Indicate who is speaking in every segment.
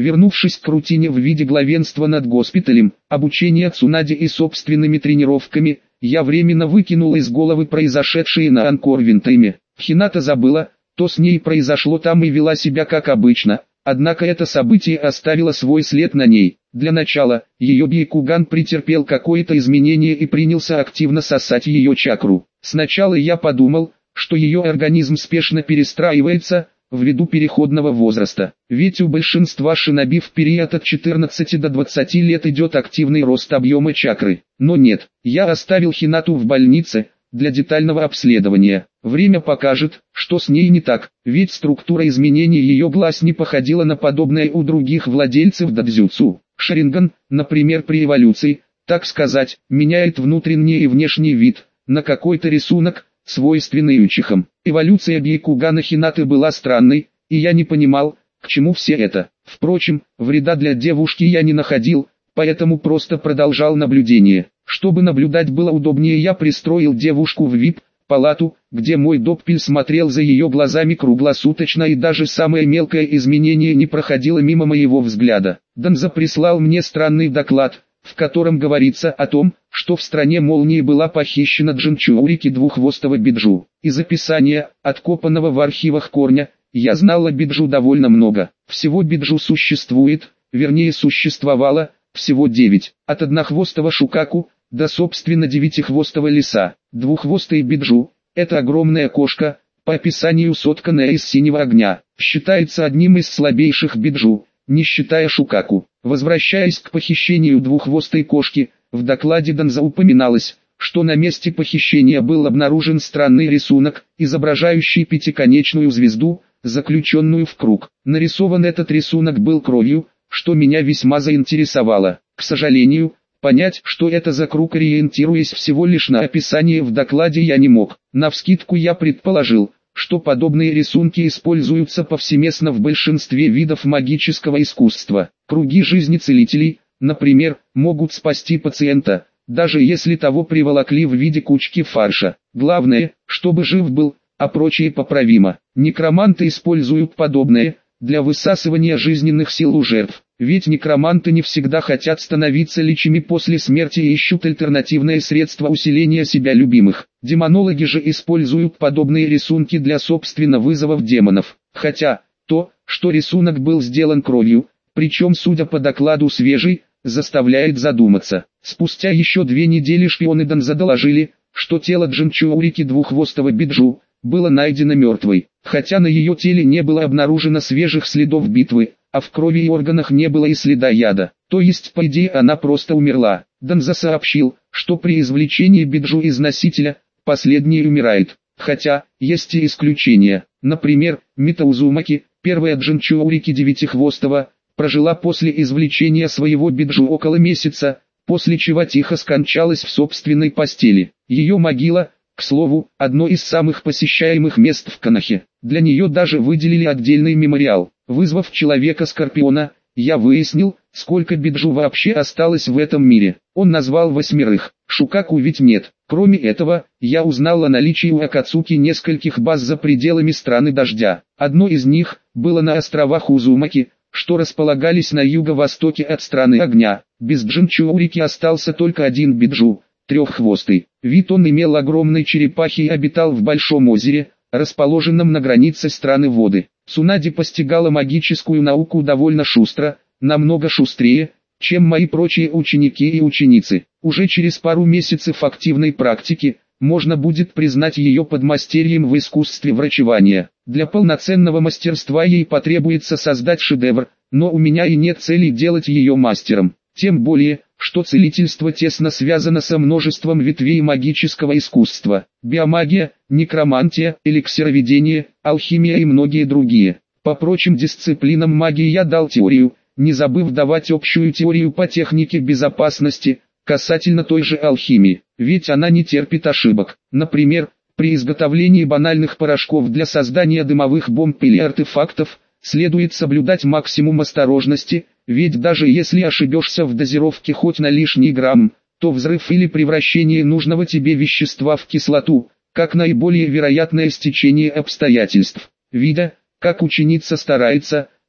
Speaker 1: Вернувшись к рутине в виде главенства над госпиталем, обучения Цунади и собственными тренировками, я временно выкинул из головы произошедшее на Анкорвинтайме. Хината забыла, то с ней произошло там и вела себя как обычно, однако это событие оставило свой след на ней. Для начала, ее Бейкуган претерпел какое-то изменение и принялся активно сосать ее чакру. Сначала я подумал, что ее организм спешно перестраивается, ввиду переходного возраста. Ведь у большинства шиноби в период от 14 до 20 лет идет активный рост объема чакры. Но нет, я оставил Хинату в больнице, для детального обследования. Время покажет, что с ней не так, ведь структура изменений ее глаз не походила на подобное у других владельцев дадзюцу. Шаринган, например, при эволюции, так сказать, меняет внутренний и внешний вид, на какой-то рисунок, свойственный учихам. Эволюция Бейкугана Хинаты была странной, и я не понимал, к чему все это. Впрочем, вреда для девушки я не находил, поэтому просто продолжал наблюдение. Чтобы наблюдать было удобнее, я пристроил девушку в VIP-палату, где мой доппель смотрел за ее глазами круглосуточно, и даже самое мелкое изменение не проходило мимо моего взгляда. Данза прислал мне странный доклад, в котором говорится о том, что в стране молнии была похищена Джинчурики двуххвостого биджу. Из описания, откопанного в архивах корня, я знал о биджу довольно много. Всего биджу существует, вернее существовало, всего 9, от однохвостого шукаку, до собственно девятихвостого лиса. Двуххвостый биджу – это огромная кошка, по описанию сотканная из синего огня, считается одним из слабейших биджу, не считая шукаку. Возвращаясь к похищению двуххвостой кошки, в докладе Данза упоминалось, что на месте похищения был обнаружен странный рисунок, изображающий пятиконечную звезду, заключенную в круг. Нарисован этот рисунок был кровью, что меня весьма заинтересовало. К сожалению, понять, что это за круг, ориентируясь всего лишь на описание в докладе, я не мог. Навскидку я предположил, что подобные рисунки используются повсеместно в большинстве видов магического искусства. Круги жизни целителей, например, могут спасти пациента, даже если того приволокли в виде кучки фарша. Главное, чтобы жив был, а прочее поправимо. Некроманты используют подобное для высасывания жизненных сил у жертв. Ведь некроманты не всегда хотят становиться личами после смерти и ищут альтернативные средства усиления себя любимых. Демонологи же используют подобные рисунки для собственно вызовов демонов. Хотя, то, что рисунок был сделан кровью, причем судя по докладу свежий, заставляет задуматься. Спустя еще 2 недели шпионы Данза доложили, что тело Джинчурики двуххвостого биджу было найдено мертвой, хотя на ее теле не было обнаружено свежих следов битвы, а в крови и органах не было и следа яда. То есть, по идее, она просто умерла. Данза сообщил, что при извлечении биджу из носителя, последний умирает. Хотя, есть и исключения. Например, Мита Узумаки, первая Джинчурики девятихвостого, прожила после извлечения своего биджу около месяца, после чего тихо скончалась в собственной постели. Ее могила, к слову, одно из самых посещаемых мест в Конохе. Для нее даже выделили отдельный мемориал. Вызвав Человека-Скорпиона, я выяснил, сколько биджу вообще осталось в этом мире. Он назвал 8. Шукаку ведь нет. Кроме этого, я узнал о наличии у Акацуки нескольких баз за пределами страны дождя. Одно из них было на островах Узумаки, что располагались на юго-востоке от страны огня. Без Джинчурики остался только один биджу, треххвостый. Вид он имел огромной черепахи и обитал в большом озере, расположенном на границе страны воды. Цунади постигала магическую науку довольно шустро, намного шустрее, чем мои прочие ученики и ученицы. Уже через пару месяцев активной практики, можно будет признать ее подмастерьем в искусстве врачевания. Для полноценного мастерства ей потребуется создать шедевр, но у меня и нет цели делать ее мастером. Тем более, что целительство тесно связано со множеством ветвей магического искусства. Биомагия, некромантия, эликсироведение, алхимия и многие другие. По прочим дисциплинам магии я дал теорию, не забыв давать общую теорию по технике безопасности, касательно той же алхимии, ведь она не терпит ошибок. Например, при изготовлении банальных порошков для создания дымовых бомб или артефактов, следует соблюдать максимум осторожности, ведь даже если ошибешься в дозировке хоть на лишний грамм, то взрыв или превращение нужного тебе вещества в кислоту, как наиболее вероятное стечение обстоятельств. Видя, как ученица старается,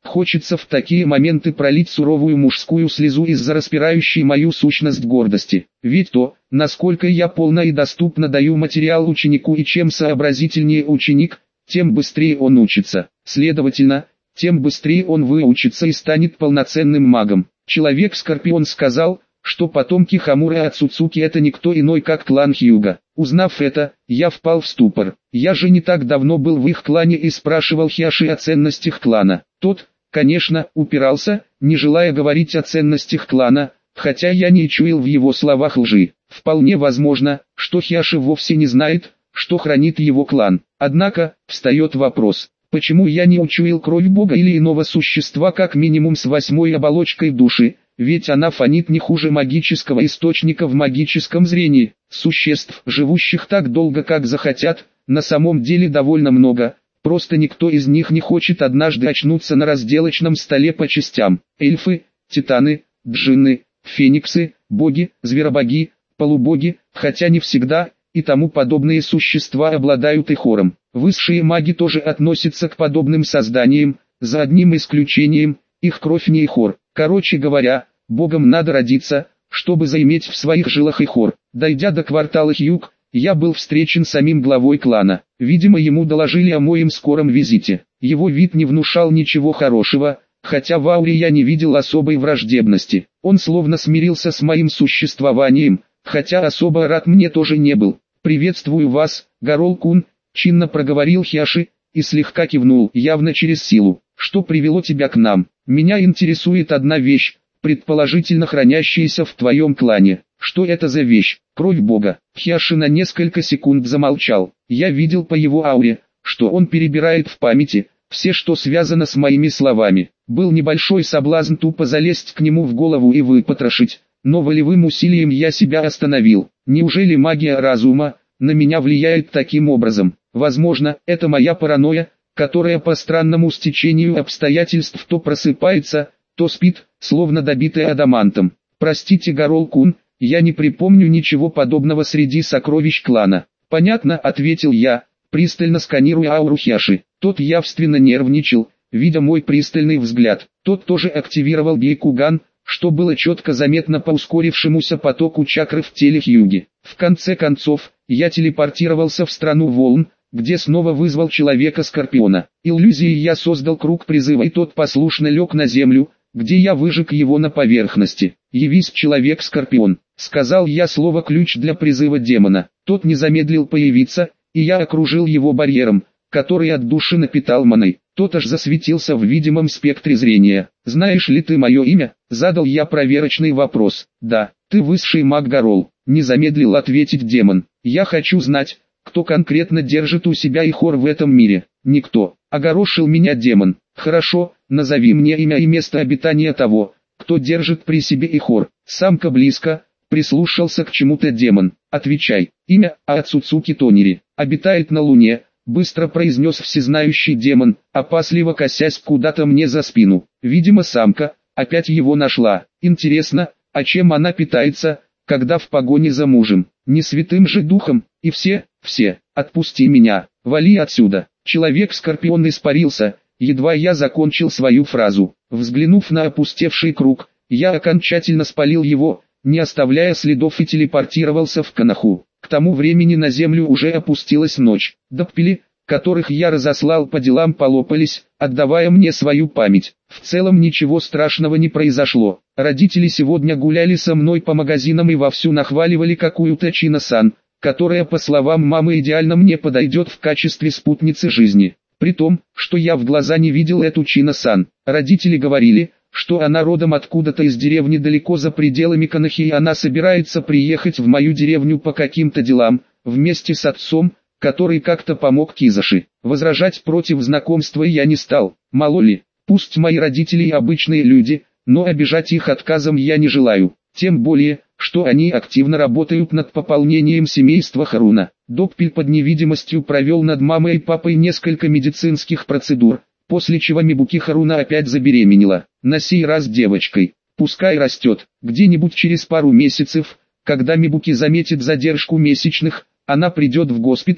Speaker 1: Хочется в такие моменты пролить суровую мужскую слезу из-за распирающей мою сущность гордости. Ведь то, насколько я полно и доступно даю материал ученику, и чем сообразительнее ученик, тем быстрее он учится. Следовательно, тем быстрее он выучится и станет полноценным магом. Человек-скорпион сказал, что потомки Хамуры и Ацуцуки это никто иной как клан Хьюга. Узнав это, я впал в ступор. Я же не так давно был в их клане и спрашивал Хиаши о ценностях клана. Тот, конечно, упирался, не желая говорить о ценностях клана, хотя я не чуял в его словах лжи. Вполне возможно, что Хиаши вовсе не знает, что хранит его клан. Однако, встает вопрос, почему я не учуял кровь Бога или иного существа как минимум с 8-й оболочкой души, ведь она фонит не хуже магического источника в магическом зрении. Существ, живущих так долго как захотят, на самом деле довольно много, просто никто из них не хочет однажды очнуться на разделочном столе по частям. Эльфы, титаны, джинны, фениксы, боги, зверобоги, полубоги, хотя не всегда, и тому подобные существа обладают ихором. Высшие маги тоже относятся к подобным созданиям, за одним исключением, их кровь не ихор. Короче говоря, богам надо родиться, чтобы заиметь в своих жилах ихор. Дойдя до квартала Хьюг, я был встречен самим главой клана. Видимо, ему доложили о моем скором визите. Его вид не внушал ничего хорошего, хотя в ауре я не видел особой враждебности. Он словно смирился с моим существованием, хотя особо рад мне тоже не был. «Приветствую вас, Гарол-кун», — чинно проговорил Хиаши, и слегка кивнул, явно через силу. «Что привело тебя к нам? Меня интересует одна вещь, предположительно хранящаяся в твоем клане. Что это за вещь? Кровь Бога». Хиаши на несколько секунд замолчал. Я видел по его ауре, что он перебирает в памяти все, что связано с моими словами. Был небольшой соблазн тупо залезть к нему в голову и выпотрошить, но волевым усилием я себя остановил. Неужели магия разума на меня влияет таким образом? Возможно, это моя паранойя, которая по странному стечению обстоятельств то просыпается, то спит, словно добитая адамантом. «Простите, Гарол-кун, я не припомню ничего подобного среди сокровищ клана». «Понятно», — ответил я, пристально сканируя ауру Хиаши. Тот явственно нервничал, видя мой пристальный взгляд. Тот тоже активировал Гейкуган, что было четко заметно по ускорившемуся потоку чакры в теле Хьюги. В конце концов, я телепортировался в страну волн, где снова вызвал Человека-Скорпиона. Иллюзией я создал круг призыва, и тот послушно лег на землю, где я выжег его на поверхности. «Явись, Человек-Скорпион», — сказал я слово-ключ для призыва демона. Тот не замедлил появиться, и я окружил его барьером, который от души напитал маной. Тот аж засветился в видимом спектре зрения. «Знаешь ли ты мое имя?» — задал я проверочный вопрос. «Да, ты высший маг Гарол», — не замедлил ответить демон. «Я хочу знать, кто конкретно держит у себя ихор в этом мире». «Никто», — огорошил меня демон. «Хорошо, назови мне имя и место обитания того, кто держит при себе ихор». «Самка близко», — прислушался к чему-то демон. «Отвечай». «Имя Ацуцуки Тонери. Обитает на Луне», — быстро произнес всезнающий демон, опасливо косясь куда-то мне за спину. «Видимо, самка опять его нашла. Интересно, а чем она питается, когда в погоне за мужем? Не святым же духом? И все, отпусти меня, вали отсюда». Человек-скорпион испарился, едва я закончил свою фразу. Взглянув на опустевший круг, я окончательно спалил его, не оставляя следов, и телепортировался в Канаху. К тому времени на землю уже опустилась ночь. Доппели, которых я разослал по делам, полопались, отдавая мне свою память. В целом ничего страшного не произошло. Родители сегодня гуляли со мной по магазинам и вовсю нахваливали какую-то Чино-сан, которая, по словам мамы, идеально мне подойдет в качестве спутницы жизни. При том, что я в глаза не видел эту Чино-сан. Родители говорили, что она родом откуда-то из деревни далеко за пределами Канахи, и она собирается приехать в мою деревню по каким-то делам, вместе с отцом, который как-то помог Кизаши. Возражать против знакомства я не стал. Мало ли, пусть мои родители и обычные люди, но обижать их отказом я не желаю. Тем более, что они активно работают над пополнением семейства Харуна. Доппель под невидимостью провел над мамой и папой несколько медицинских процедур, после чего Мибуки Харуна опять забеременела, на сей раз девочкой. Пускай растет, где-нибудь через пару месяцев, когда Мибуки заметит задержку месячных, она придет в госпиталь,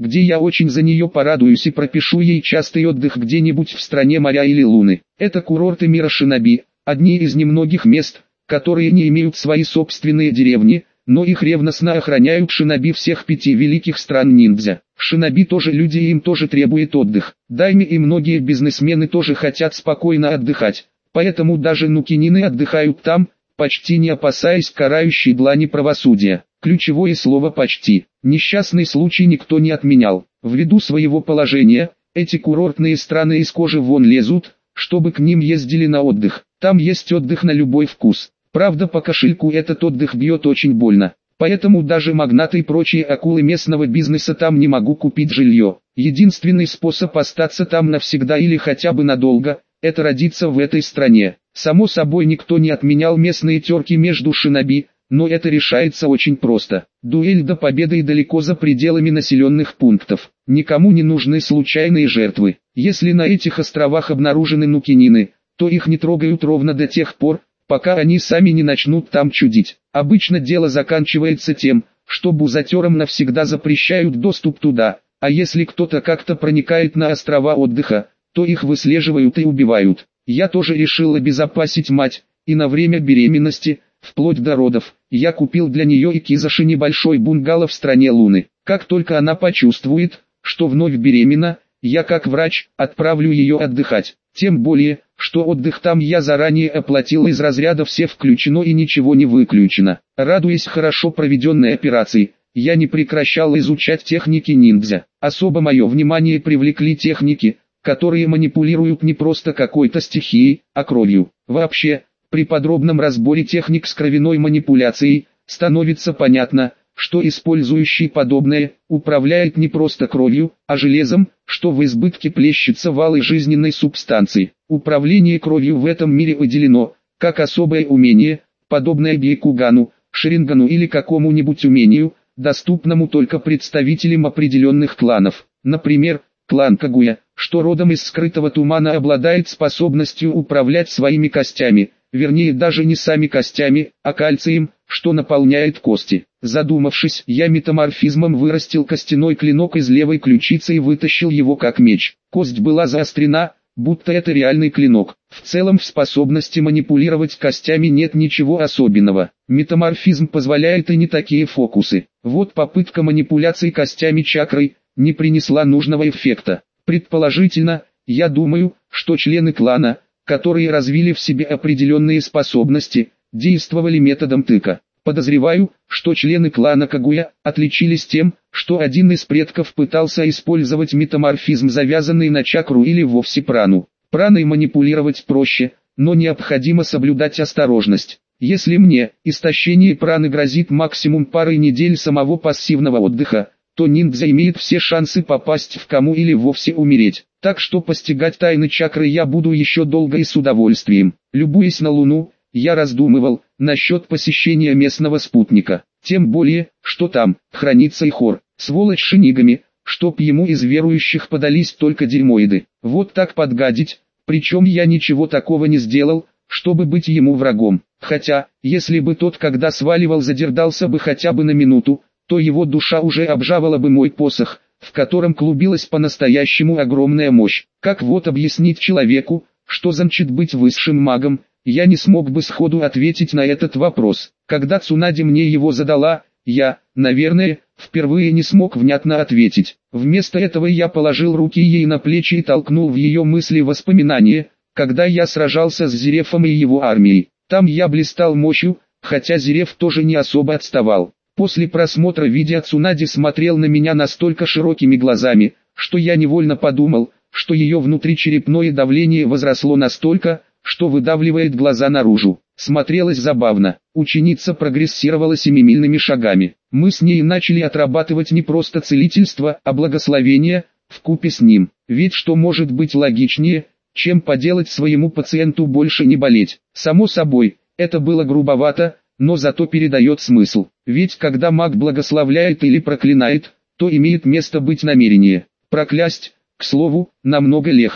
Speaker 1: где я очень за нее порадуюсь и пропишу ей частый отдых где-нибудь в стране моря или луны. Это курорты мира шиноби, одни из немногих мест, которые не имеют свои собственные деревни, но их ревностно охраняют шиноби всех 5 великих стран ниндзя. Шиноби тоже люди и им тоже требует отдых. Дайми и многие бизнесмены тоже хотят спокойно отдыхать, поэтому даже нукинины отдыхают там, почти не опасаясь карающей длани правосудия. Ключевое слово «почти». Несчастный случай никто не отменял. Ввиду своего положения, эти курортные страны из кожи вон лезут, чтобы к ним ездили на отдых. Там есть отдых на любой вкус. Правда, по кошельку этот отдых бьет очень больно. Поэтому даже магнаты и прочие акулы местного бизнеса там не могут купить жилье. Единственный способ остаться там навсегда или хотя бы надолго – это родиться в этой стране. Само собой, никто не отменял местные терки между шиноби, но это решается очень просто. Дуэль до победы и далеко за пределами населенных пунктов. Никому не нужны случайные жертвы. Если на этих островах обнаружены нукинины, то их не трогают ровно до тех пор, пока они сами не начнут там чудить. Обычно дело заканчивается тем, что бузатерам навсегда запрещают доступ туда, а если кто-то как-то проникает на острова отдыха, то их выслеживают и убивают. Я тоже решил обезопасить мать, и на время беременности, вплоть до родов, я купил для нее и Кизаши небольшой бунгало в стране Луны. Как только она почувствует, что вновь беременна, я как врач отправлю ее отдыхать. Тем более, что отдых там я заранее оплатил из разряда «все включено и ничего не выключено». Радуясь хорошо проведенной операции, я не прекращал изучать техники ниндзя. Особо мое внимание привлекли техники, которые манипулируют не просто какой-то стихией, а кровью. Вообще, при подробном разборе техник с кровяной манипуляцией, становится понятно, что использующий подобное, управляет не просто кровью, а железом, что в избытке плещется валы жизненной субстанции. Управление кровью в этом мире выделено, как особое умение, подобное бейкугану, шарингану или какому-нибудь умению, доступному только представителям определенных кланов. Например, клан Кагуя, что родом из скрытого тумана, обладает способностью управлять своими костями, вернее даже не сами костями, а кальцием, что наполняет кости. Задумавшись, я метаморфизмом вырастил костяной клинок из левой ключицы и вытащил его как меч. Кость была заострена, будто это реальный клинок. В целом в способности манипулировать костями нет ничего особенного. Метаморфизм позволяет и не такие фокусы. Вот попытка манипуляции костями чакрой не принесла нужного эффекта. Предположительно, я думаю, что члены клана, которые развили в себе определенные способности, действовали методом тыка. Подозреваю, что члены клана Кагуя отличились тем, что один из предков пытался использовать метаморфизм, завязанный на чакру или вовсе прану. Праной манипулировать проще, но необходимо соблюдать осторожность. Если мне истощение праны грозит максимум парой недель самого пассивного отдыха, то ниндзя имеет все шансы попасть в кому или вовсе умереть. Так что постигать тайны чакры я буду еще долго и с удовольствием. Любуясь на Луну, я раздумывал насчет посещения местного спутника. Тем более, что там хранится и хор, сволочь шинигами, чтоб ему из верующих подались только дерьмоиды. Вот так подгадить, причем я ничего такого не сделал, чтобы быть ему врагом. Хотя, если бы тот, когда сваливал, задержался бы хотя бы на минуту, то его душа уже обжавала бы мой посох, в котором клубилась по-настоящему огромная мощь. Как вот объяснить человеку, что значит быть высшим магом? Я не смог бы сходу ответить на этот вопрос. Когда Цунади мне его задала, я, наверное, впервые не смог внятно ответить. Вместо этого я положил руки ей на плечи и толкнул в ее мысли воспоминания, когда я сражался с Зерефом и его армией. Там я блистал мощью, хотя Зереф тоже не особо отставал. После просмотра видео Цунади смотрел на меня настолько широкими глазами, что я невольно подумал, что ее внутричерепное давление возросло настолько, что выдавливает глаза наружу. Смотрелось забавно. Ученица прогрессировала семимильными шагами. Мы с ней начали отрабатывать не просто целительство, а благословение, вкупе с ним. Ведь что может быть логичнее, чем поделать своему пациенту больше не болеть? Само собой, это было грубовато, но зато передает смысл. Ведь когда маг благословляет или проклинает, то имеет место быть намерение. Проклясть, к слову, намного легче.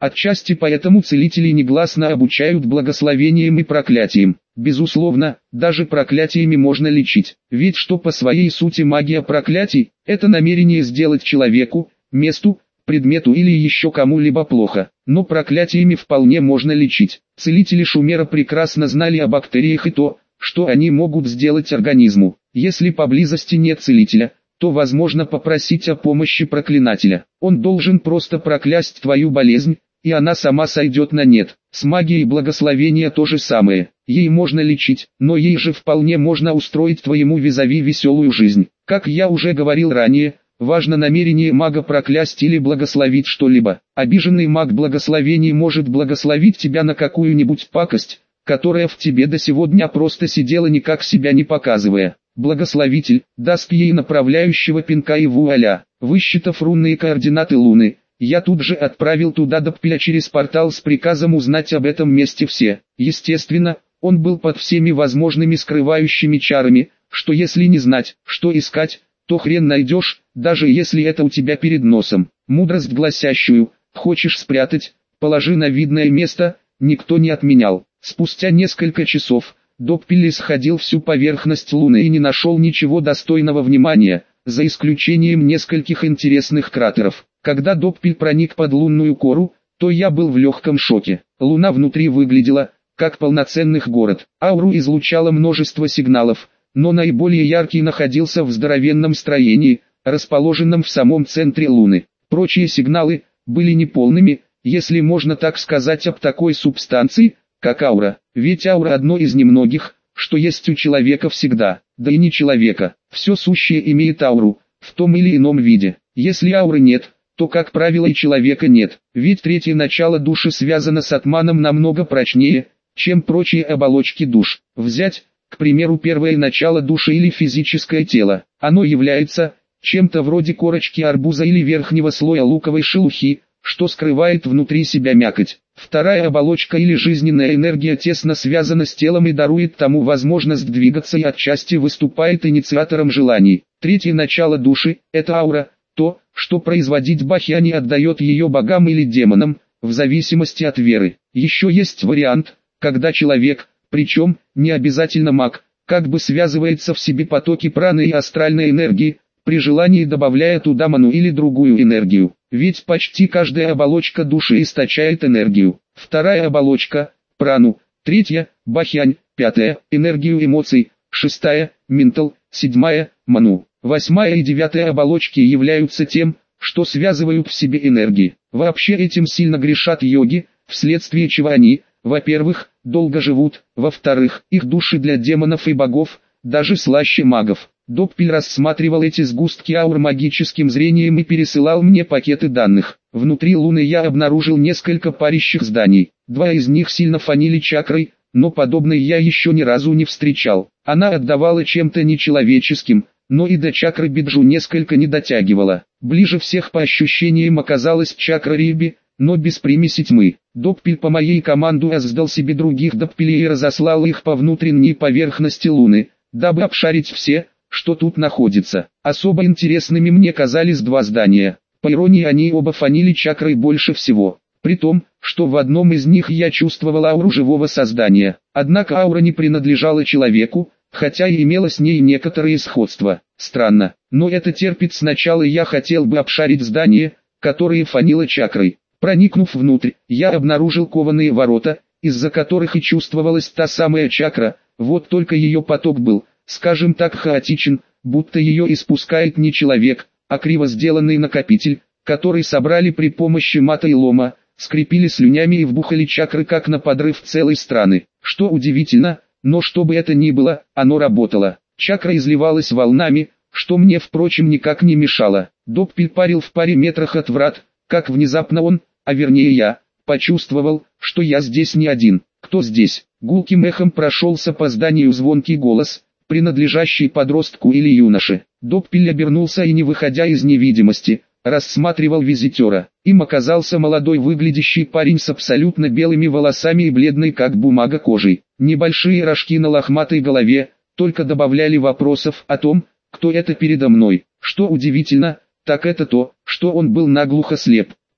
Speaker 1: Отчасти поэтому целители негласно обучают благословениям и проклятиям. Безусловно, даже проклятиями можно лечить. Ведь что по своей сути магия проклятий? Это намерение сделать человеку, месту, предмету или еще кому-либо плохо. Но проклятиями вполне можно лечить. Целители Шумера прекрасно знали о бактериях и то, что они могут сделать организму. Если поблизости нет целителя, то возможно попросить о помощи проклинателя. Он должен просто проклясть твою болезнь, и она сама сойдет на нет. С магией благословения то же самое. Ей можно лечить, но ей же вполне можно устроить твоему визави веселую жизнь. Как я уже говорил ранее, важно намерение мага проклясть или благословить что-либо. Обиженный маг благословений может благословить тебя на какую-нибудь пакость, которая в тебе до сего дня просто сидела никак себя не показывая. Благословитель даст ей направляющего пинка и вуаля. Высчитав рунные координаты Луны, я тут же отправил туда Доппеля через портал с приказом узнать об этом месте все. Естественно, он был под всеми возможными скрывающими чарами, что если не знать, что искать, то хрен найдешь, даже если это у тебя перед носом. Мудрость гласящую: хочешь спрятать, положи на видное место, никто не отменял. Спустя несколько часов Доппель исходил всю поверхность Луны и не нашел ничего достойного внимания, за исключением нескольких интересных кратеров. Когда Доппель проник под лунную кору, то я был в легком шоке. Луна внутри выглядела как полноценный город. Ауру излучала множество сигналов, но наиболее яркий находился в здоровенном строении, расположенном в самом центре Луны. Прочие сигналы были неполными, если можно так сказать, об такой субстанции, как аура. Ведь аура одно из немногих, что есть у человека всегда, да и не человека. Все сущее имеет ауру, в том или ином виде. Если ауры нет, то как правило и человека нет. Ведь третье начало души связано с атманом намного прочнее, чем прочие оболочки душ. Взять, к примеру, первое начало души или физическое тело. Оно является чем-то вроде корочки арбуза или верхнего слоя луковой шелухи, что скрывает внутри себя мякоть. Вторая оболочка или жизненная энергия тесно связана с телом и дарует тому возможность двигаться и отчасти выступает инициатором желаний. Третье начало души – это аура, то, что производить бахьяни отдает ее богам или демонам, в зависимости от веры. Еще есть вариант, когда человек, причем не обязательно маг, как бы связывается в себе потоки праны и астральной энергии, при желании добавляя туда ману или другую энергию. Ведь почти каждая оболочка души источает энергию. Вторая оболочка – прану, третья – бахьянь, пятая – энергию эмоций, шестая – ментал, седьмая – ману. Восьмая и девятая оболочки являются тем, что связывают в себе энергии. Вообще этим сильно грешат йоги, вследствие чего они, во-первых, долго живут, во-вторых, их души для демонов и богов, даже слаще магов. Доппель рассматривал эти сгустки аур магическим зрением и пересылал мне пакеты данных. Внутри Луны я обнаружил несколько парящих зданий. Два из них сильно фанили чакрой, но подобной я еще ни разу не встречал. Она отдавала чем-то нечеловеческим, но и до чакры Биджу несколько не дотягивала. Ближе всех по ощущениям оказалась чакра Риби, но без примеси тьмы. Доппель по моей команду создал себе других Доппелей и разослал их по внутренней поверхности Луны, дабы обшарить все, что тут находится. Особо интересными мне казались два здания. По иронии, они оба фанили чакрой больше всего. При том, что в одном из них я чувствовал ауру живого создания. Однако аура не принадлежала человеку, хотя и имела с ней некоторые сходства. Странно, но это терпит. Сначала я хотел бы обшарить здание, которое фанило чакрой. Проникнув внутрь, я обнаружил кованые ворота, из-за которых и чувствовалась та самая чакра, вот только ее поток был, скажем так, хаотичен, будто ее испускает не человек, а криво сделанный накопитель, который собрали при помощи мата и лома, скрепили слюнями и вбухали чакры как на подрыв целой страны. Что удивительно, но что бы это ни было, оно работало. Чакра изливалась волнами, что мне, впрочем, никак не мешало. Доппель парил в паре метрах от врат, как внезапно он, а вернее я, почувствовал, что я здесь не один. Кто здесь? Гулким эхом прошелся по зданию звонкий голос, принадлежащий подростку или юноше. Доппель обернулся и, не выходя из невидимости, рассматривал визитера. Им оказался молодой выглядящий парень с абсолютно белыми волосами и бледной как бумага кожей. Небольшие рожки на лохматой голове только добавляли вопросов о том, кто это передо мной. Что удивительно, так это то, что он был наглухо слеп.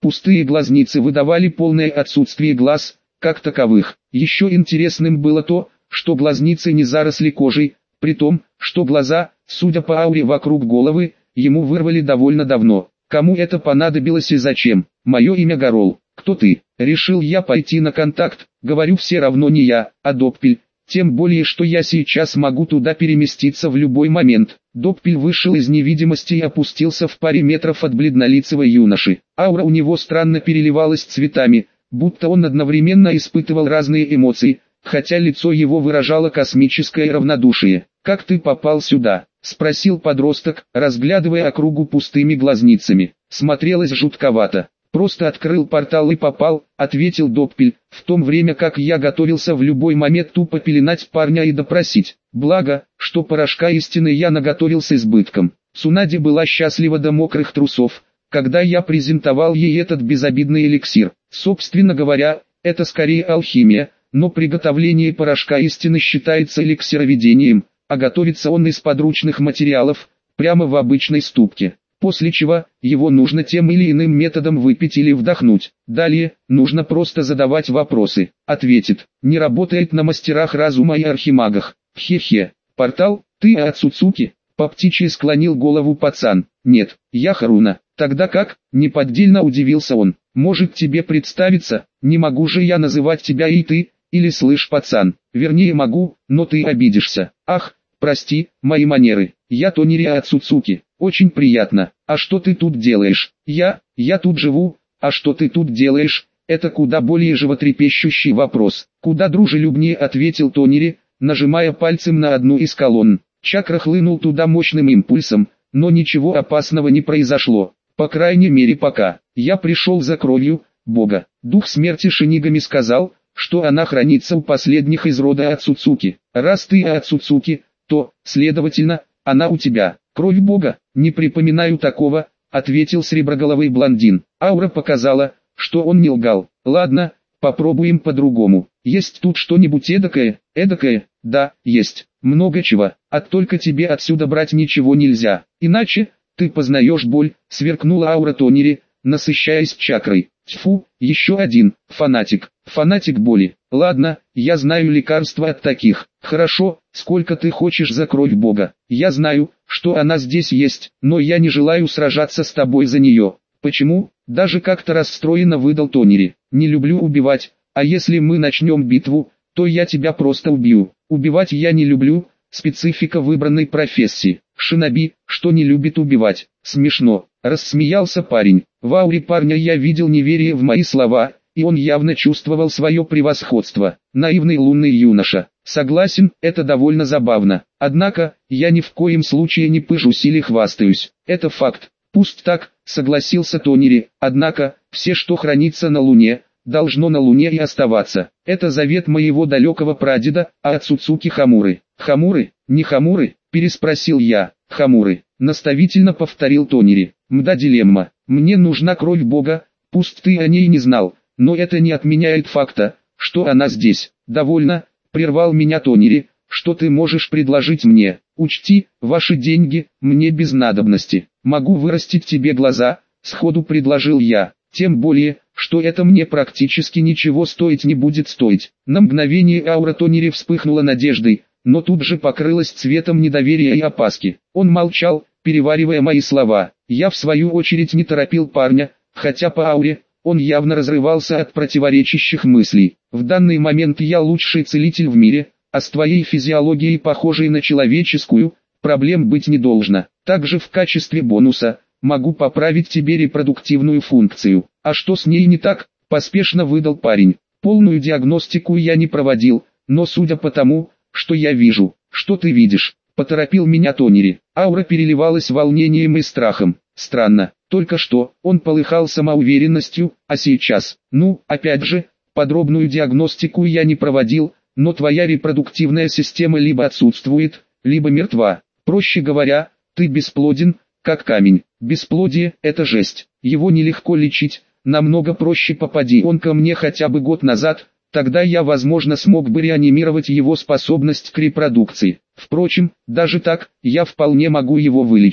Speaker 1: Пустые глазницы выдавали полное отсутствие глаз, как таковых. Еще интересным было то, что глазницы не заросли кожей, при том, что глаза, судя по ауре вокруг головы, ему вырвали довольно давно. Кому это понадобилось и зачем? Мое имя Гарол. Кто ты? Решил я пойти на контакт. Говорю, все равно не я, а Доппель. Тем более, что я сейчас могу туда переместиться в любой момент. Доппель вышел из невидимости и опустился в паре метров от бледнолицего юноши. Аура у него странно переливалась цветами, будто он одновременно испытывал разные эмоции, хотя лицо его выражало космическое равнодушие. «Как ты попал сюда?» — спросил подросток, разглядывая округу пустыми глазницами. Смотрелось жутковато. «Просто открыл портал и попал», — ответил Доппель, в то время как я готовился в любой момент тупо пеленать парня и допросить. Благо, что порошка истины я наготовил с избытком. Цунади была счастлива до мокрых трусов, когда я презентовал ей этот безобидный эликсир. Собственно говоря, это скорее алхимия, но приготовление порошка истины считается эликсироведением, а готовится он из подручных материалов, прямо в обычной ступке. После чего, его нужно тем или иным методом выпить или вдохнуть. Далее, нужно просто задавать вопросы. Ответит, не работает на мастерах разума и архимагах. Хе-хе. Портал, ты Ацуцуки? По птичьи склонил голову пацан. Нет, я Харуна. Тогда как? Неподдельно удивился он. Может тебе представиться, не могу же я называть тебя и ты, или слышь пацан. Вернее могу, но ты обидишься. Ах, прости, мои манеры. Я Тонери Ацуцуки. Очень приятно. А что ты тут делаешь? Я тут живу. А что ты тут делаешь? Это куда более животрепещущий вопрос. Куда дружелюбнее ответил Тонери, нажимая пальцем на одну из колонн. Чакра хлынул туда мощным импульсом, но ничего опасного не произошло. По крайней мере пока. Я пришел за кровью Бога. Дух смерти Шинигами сказал, что она хранится у последних из рода Ацуцуки. Раз ты Ацуцуки, то, следовательно, она у тебя. Кровь Бога? Не припоминаю такого, ответил среброголовый блондин. Аура показала, что он не лгал. Ладно, попробуем по-другому. Есть тут что-нибудь эдакое? Эдакое? Да, есть. Много чего. А только тебе отсюда брать ничего нельзя. Иначе, ты познаешь боль, сверкнула аура Тонери, насыщаясь чакрой. Тьфу, еще один, фанатик. Фанатик боли. Ладно, я знаю лекарства от таких. Хорошо, сколько ты хочешь за кровь Бога? Я знаю, что она здесь есть, но я не желаю сражаться с тобой за нее. Почему? Даже как-то расстроенно выдал Тонери. Не люблю убивать, а если мы начнем битву, то я тебя просто убью. Убивать я не люблю, специфика выбранной профессии. Шиноби, что не любит убивать. Смешно, рассмеялся парень. В ауре парня я видел неверие в мои слова, и он явно чувствовал свое превосходство. Наивный лунный юноша. Согласен, это довольно забавно. Однако, я ни в коем случае не пыжусь или хвастаюсь. Это факт. Пусть так, согласился Тонери. Однако, все, что хранится на Луне, должно на Луне и оставаться. Это завет моего далекого прадеда, Ацуцуки Хамуры. Хамуры? Не Хамуры? Переспросил я. Хамуры. Наставительно повторил Тонери. Мда дилемма. Мне нужна кровь Бога, пусть ты о ней не знал, но это не отменяет факта, что она здесь. Довольно, прервал меня Тонери, что ты можешь предложить мне. Учти, ваши деньги, мне без надобности. Могу вырастить тебе глаза, сходу предложил я. Тем более, что это мне практически ничего стоить не будет стоить. На мгновение аура Тонери вспыхнула надеждой, но тут же покрылась цветом недоверия и опаски. Он молчал, переваривая мои слова. Я в свою очередь не торопил парня, хотя по ауре, он явно разрывался от противоречащих мыслей. В данный момент я лучший целитель в мире, а с твоей физиологией, похожей на человеческую, проблем быть не должно. Также в качестве бонуса, могу поправить тебе репродуктивную функцию. А что с ней не так? Поспешно выдал парень. Полную диагностику я не проводил, но судя по тому, что я вижу, что ты видишь, поторопил меня Тонери. Аура переливалась волнением и страхом. Странно, только что он полыхал самоуверенностью, а сейчас, опять же, подробную диагностику я не проводил, но твоя репродуктивная система либо отсутствует, либо мертва. Проще говоря, ты бесплоден, как камень. Бесплодие – это жесть, его нелегко лечить, намного проще попади он ко мне хотя бы год назад, тогда я возможно смог бы реанимировать его способность к репродукции. Впрочем, даже так, я вполне могу его вылечить.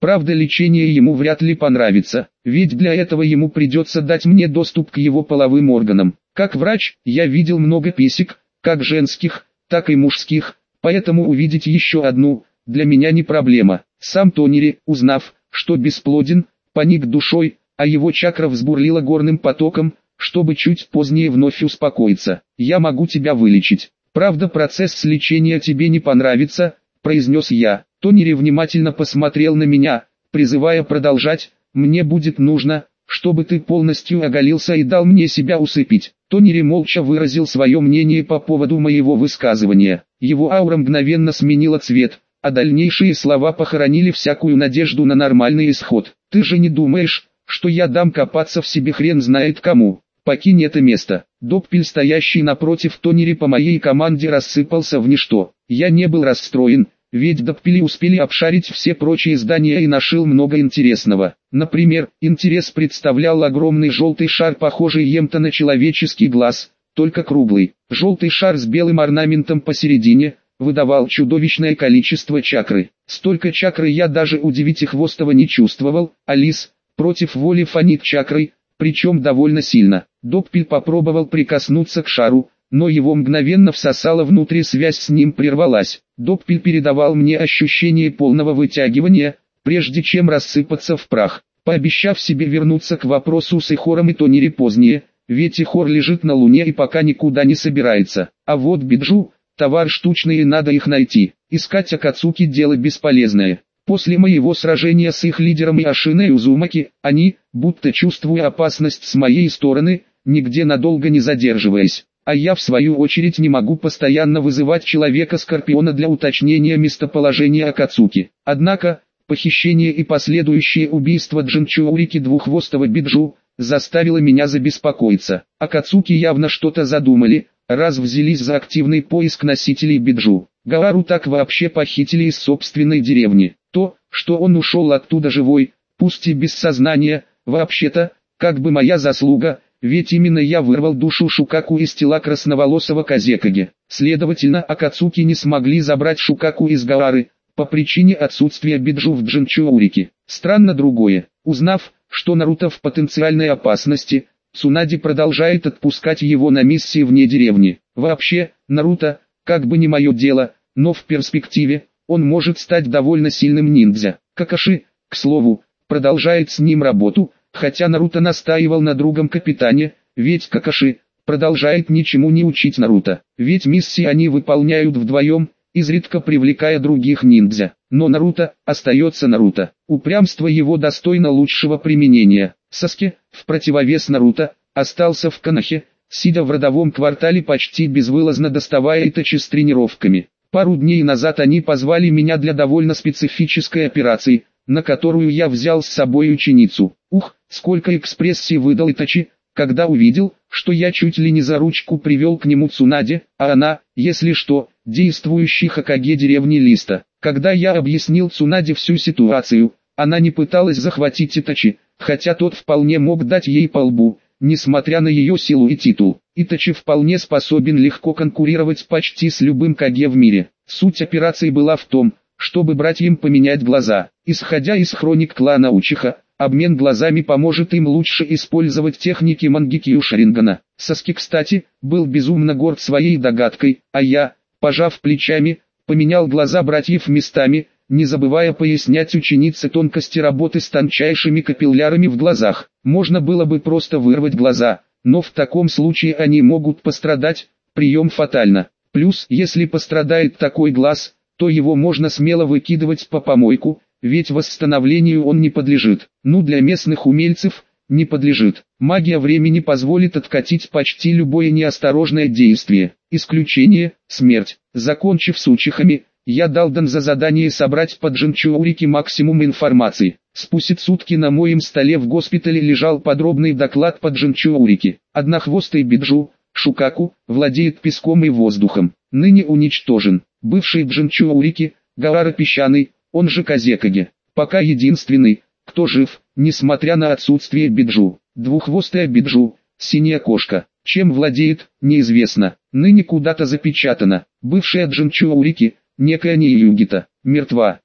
Speaker 1: Правда, лечение ему вряд ли понравится, ведь для этого ему придется дать мне доступ к его половым органам. Как врач, я видел много писек, как женских, так и мужских, поэтому увидеть еще одну, для меня не проблема. Сам Тоннери, узнав, что бесплоден, поник душой, а его чакра взбурлила горным потоком, чтобы чуть позднее вновь успокоиться. «Я могу тебя вылечить. Правда, процесс лечения тебе не понравится», — произнес я. Тоннери внимательно посмотрел на меня, призывая продолжать. «Мне будет нужно, чтобы ты полностью оголился и дал мне себя усыпить». Тоннери молча выразил свое мнение по поводу моего высказывания. Его аура мгновенно сменила цвет, а дальнейшие слова похоронили всякую надежду на нормальный исход. «Ты же не думаешь, что я дам копаться в себе хрен знает кому? Покинь это место». Доппель, стоящий напротив Тоннери по моей команде, рассыпался в ничто. Я не был расстроен, ведь Доппели успели обшарить все прочие здания и нашел много интересного. Например, интерес представлял огромный желтый шар, похожий ем-то на человеческий глаз, только круглый. Желтый шар с белым орнаментом посередине выдавал чудовищное количество чакры. Столько чакры я даже у девятихвостого не чувствовал, а лис против воли фонит чакрой, причем довольно сильно. Доппель попробовал прикоснуться к шару, но его мгновенно всосало внутрь, связь с ним прервалась. Доппель передавал мне ощущение полного вытягивания, прежде чем рассыпаться в прах. Пообещав себе вернуться к вопросу с Ихором и Тоннери позднее, ведь Ихор лежит на Луне и пока никуда не собирается. А вот Биджу, товар штучный и надо их найти. Искать Акацуки дело бесполезное. После моего сражения с их лидером Иошиной Узумаки, они, будто чувствуя опасность с моей стороны, нигде надолго не задерживаясь. А я в свою очередь не могу постоянно вызывать Человека-Скорпиона для уточнения местоположения Акацуки. Однако, похищение и последующее убийство Джинчуурики двуххвостого Биджу заставило меня забеспокоиться. Акацуки явно что-то задумали, раз взялись за активный поиск носителей Биджу. Гаару так вообще похитили из собственной деревни. То, что он ушел оттуда живой, пусть и без сознания, вообще-то, как бы моя заслуга, ведь именно я вырвал душу Шукаку из тела красноволосого Казекаги. Следовательно, Акацуки не смогли забрать Шукаку из Гаары, по причине отсутствия Биджу в Джинчуурике. Странно другое. Узнав, что Наруто в потенциальной опасности, Цунади продолжает отпускать его на миссии вне деревни. Вообще, Наруто, как бы не мое дело, но в перспективе, он может стать довольно сильным ниндзя. Какаши, к слову, продолжает с ним работу, хотя Наруто настаивал на другом капитане, ведь Какаши продолжает ничему не учить Наруто. Ведь миссии они выполняют вдвоем, изредка привлекая других ниндзя. Но Наруто остается Наруто. Упрямство его достойно лучшего применения. Саске, в противовес Наруто, остался в Конохе, сидя в родовом квартале, почти безвылазно доставая Итачи с тренировками. Пару дней назад они позвали меня для довольно специфической операции, на которую я взял с собой ученицу. Ух, сколько экспрессий выдал Итачи, когда увидел, что я чуть ли не за ручку привел к нему Цунаде, а она, если что, действующий Хокаге деревни Листа. Когда я объяснил Цунаде всю ситуацию, она не пыталась захватить Итачи, хотя тот вполне мог дать ей по лбу, несмотря на ее силу и титул. Итачи вполне способен легко конкурировать почти с любым Каге в мире. Суть операции была в том, чтобы братьям поменять глаза. Исходя из хроник клана Учиха, обмен глазами поможет им лучше использовать техники Мангекью Шарингана. Саски, кстати, был безумно горд своей догадкой, а я, пожав плечами, поменял глаза братьев местами, не забывая пояснять ученице тонкости работы с тончайшими капиллярами в глазах. Можно было бы просто вырвать глаза, но в таком случае они могут пострадать, прием фатально. Плюс, если пострадает такой глаз, то его можно смело выкидывать по помойку, ведь восстановлению он не подлежит. Ну, для местных умельцев не подлежит. Магия времени позволит откатить почти любое неосторожное действие. Исключение – смерть. Закончив с Учихами, я дал Данза задание собрать по Джинчуурике максимум информации. Спустя сутки на моем столе в госпитале лежал подробный доклад по Джинчуурике. Однохвостый Биджу, Шукаку, владеет песком и воздухом. Ныне уничтожен. Бывший Джинчуурики, Гаара Песчаный, он же Казекаге. Пока единственный, кто жив, несмотря на отсутствие Биджу. Двуххвостая Биджу, синяя кошка. Чем владеет, неизвестно. Ныне куда-то запечатана. Бывшая Джинчуурики, некая Ниюгита, мертва.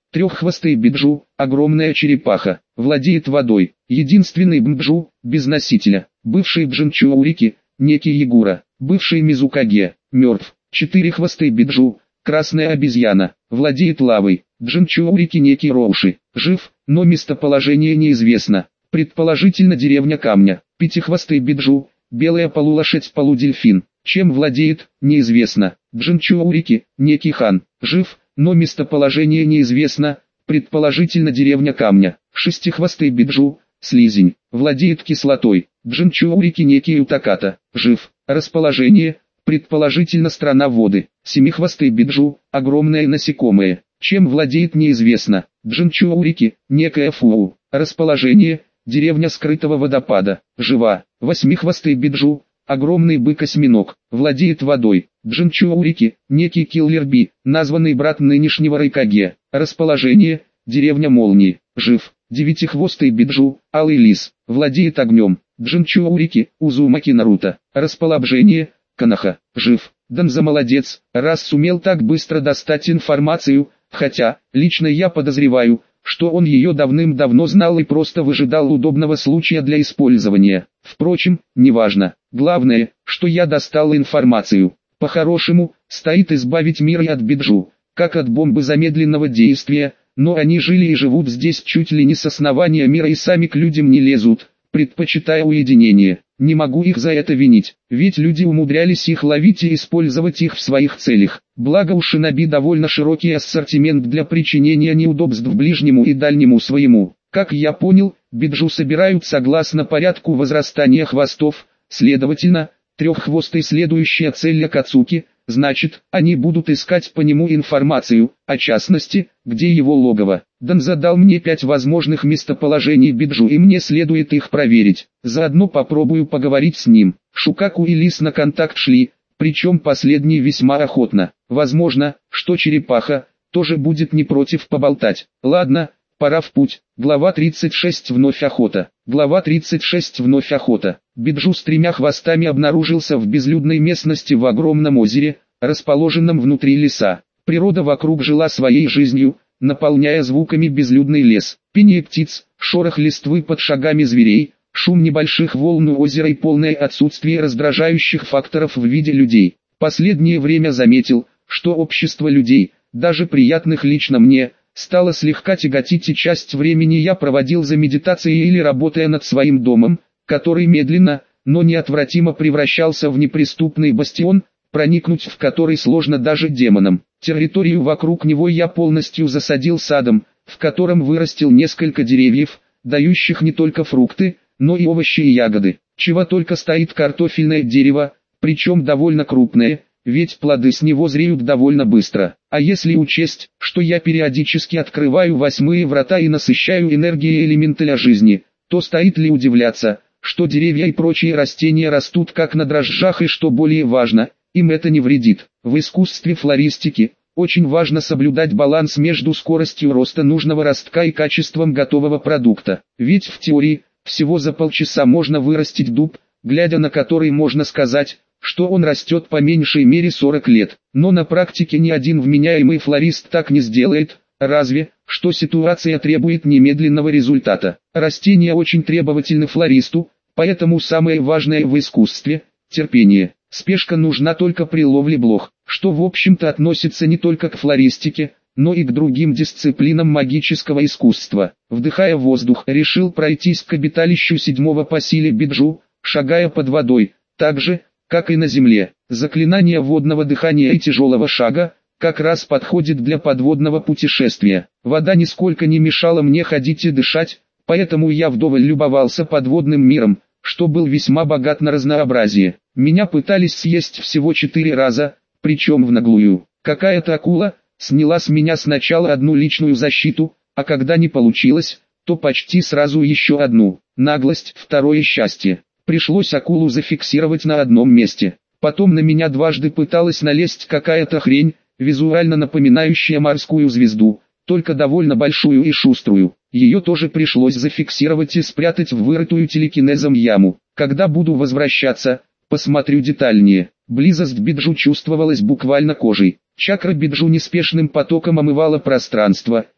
Speaker 1: Треххвостый биджу, огромная черепаха, владеет водой, единственный бмджу, без носителя, бывший бжинчуурики, некий Ягура, бывший Мизукаге, мертв. Четыреххвостый биджу, красная обезьяна, владеет лавой, бжинчуурики некий Роуши, жив, но местоположение неизвестно, предположительно деревня Камня. Пятихвостый биджу, белая полулошадь полудельфин, чем владеет, неизвестно, бжинчуурики, некий хан, жив, но местоположение неизвестно, предположительно деревня Камня. Шестихвостый биджу, слизень, владеет кислотой, бжинчуурики некий Утаката, жив, расположение, предположительно страна воды. Семихвостый биджу, огромное насекомое, чем владеет неизвестно, бжинчуурики, некая Фуу, расположение, деревня скрытого водопада, жива. Восьмихвостый биджу, огромный бык-осьминог, владеет водой, бжинчуурики, некий Киллерби, названный брат нынешнего Райкаге, расположение, деревня Молнии, жив. Девятихвостый биджу, алый лис, владеет огнем, бжинчуурики, Узумаки Наруто, расположение, Канаха, жив. Данза молодец, раз сумел так быстро достать информацию, хотя, лично я подозреваю, что он ее давным-давно знал и просто выжидал удобного случая для использования. Впрочем, неважно. Главное, что я достал информацию. По-хорошему, стоит избавить мир и от биджу, как от бомбы замедленного действия, но они жили и живут здесь чуть ли не с основания мира и сами к людям не лезут, предпочитая уединение. Не могу их за это винить, ведь люди умудрялись их ловить и использовать их в своих целях. Благо у шиноби довольно широкий ассортимент для причинения неудобств ближнему и дальнему своему. Как я понял, биджу собирают согласно порядку возрастания хвостов, следовательно, треххвостый следующая цель Акацуки, значит, они будут искать по нему информацию, о частности, где его логово. Дан задал мне 5 возможных местоположений биджу и мне следует их проверить. Заодно попробую поговорить с ним. Шукаку и Лис на контакт шли, причем последний весьма охотно. Возможно, что черепаха тоже будет не против поболтать. Ладно, пора в путь. Глава 36 вновь охота. Глава 36 вновь охота. Биджу с 3 хвостами обнаружился в безлюдной местности в огромном озере, расположенном внутри леса. Природа вокруг жила своей жизнью, наполняя звуками безлюдный лес. Пение птиц, шорох листвы под шагами зверей, шум небольших волн у озера и полное отсутствие раздражающих факторов в виде людей. Последнее время заметил, что общество людей, даже приятных лично мне, стало слегка тяготить, и часть времени я проводил за медитацией или работая над своим домом, который медленно, но неотвратимо превращался в неприступный бастион, проникнуть в который сложно даже демонам. Территорию вокруг него я полностью засадил садом, в котором вырастил несколько деревьев, дающих не только фрукты, но и овощи и ягоды. Чего только стоит картофельное дерево, причем довольно крупное, ведь плоды с него зреют довольно быстро. А если учесть, что я периодически открываю 8-е врата и насыщаю энергией элементаля жизни, то стоит ли удивляться, что деревья и прочие растения растут как на дрожжах, и что более важно, им это не вредит. В искусстве флористики очень важно соблюдать баланс между скоростью роста нужного ростка и качеством готового продукта. Ведь в теории, всего за полчаса можно вырастить дуб, глядя на который можно сказать, что он растет по меньшей мере 40 лет. Но на практике ни один вменяемый флорист так не сделает, разве что ситуация требует немедленного результата. Растения очень требовательны флористу, поэтому самое важное в искусстве – терпение. Спешка нужна только при ловле блох, что в общем-то относится не только к флористике, но и к другим дисциплинам магического искусства. Вдыхая воздух, решил пройтись к обиталищу 7-го по силе биджу, шагая под водой, так же, как и на земле. Заклинание водного дыхания и тяжелого шага как раз подходит для подводного путешествия. Вода нисколько не мешала мне ходить и дышать, поэтому я вдоволь любовался подводным миром, что был весьма богат на разнообразие. Меня пытались съесть всего 4 раза, причем в наглую. Какая-то акула сняла с меня сначала одну личную защиту, а когда не получилось, то почти сразу еще одну. Наглость, второе счастье. Пришлось акулу зафиксировать на одном месте. Потом на меня дважды пыталась налезть какая-то хрень, визуально напоминающая морскую звезду, только довольно большую и шуструю. Ее тоже пришлось зафиксировать и спрятать в вырытую телекинезом яму. Когда буду возвращаться, посмотрю детальнее. Близость биджу чувствовалась буквально кожей. Чакра биджу неспешным потоком омывала пространство,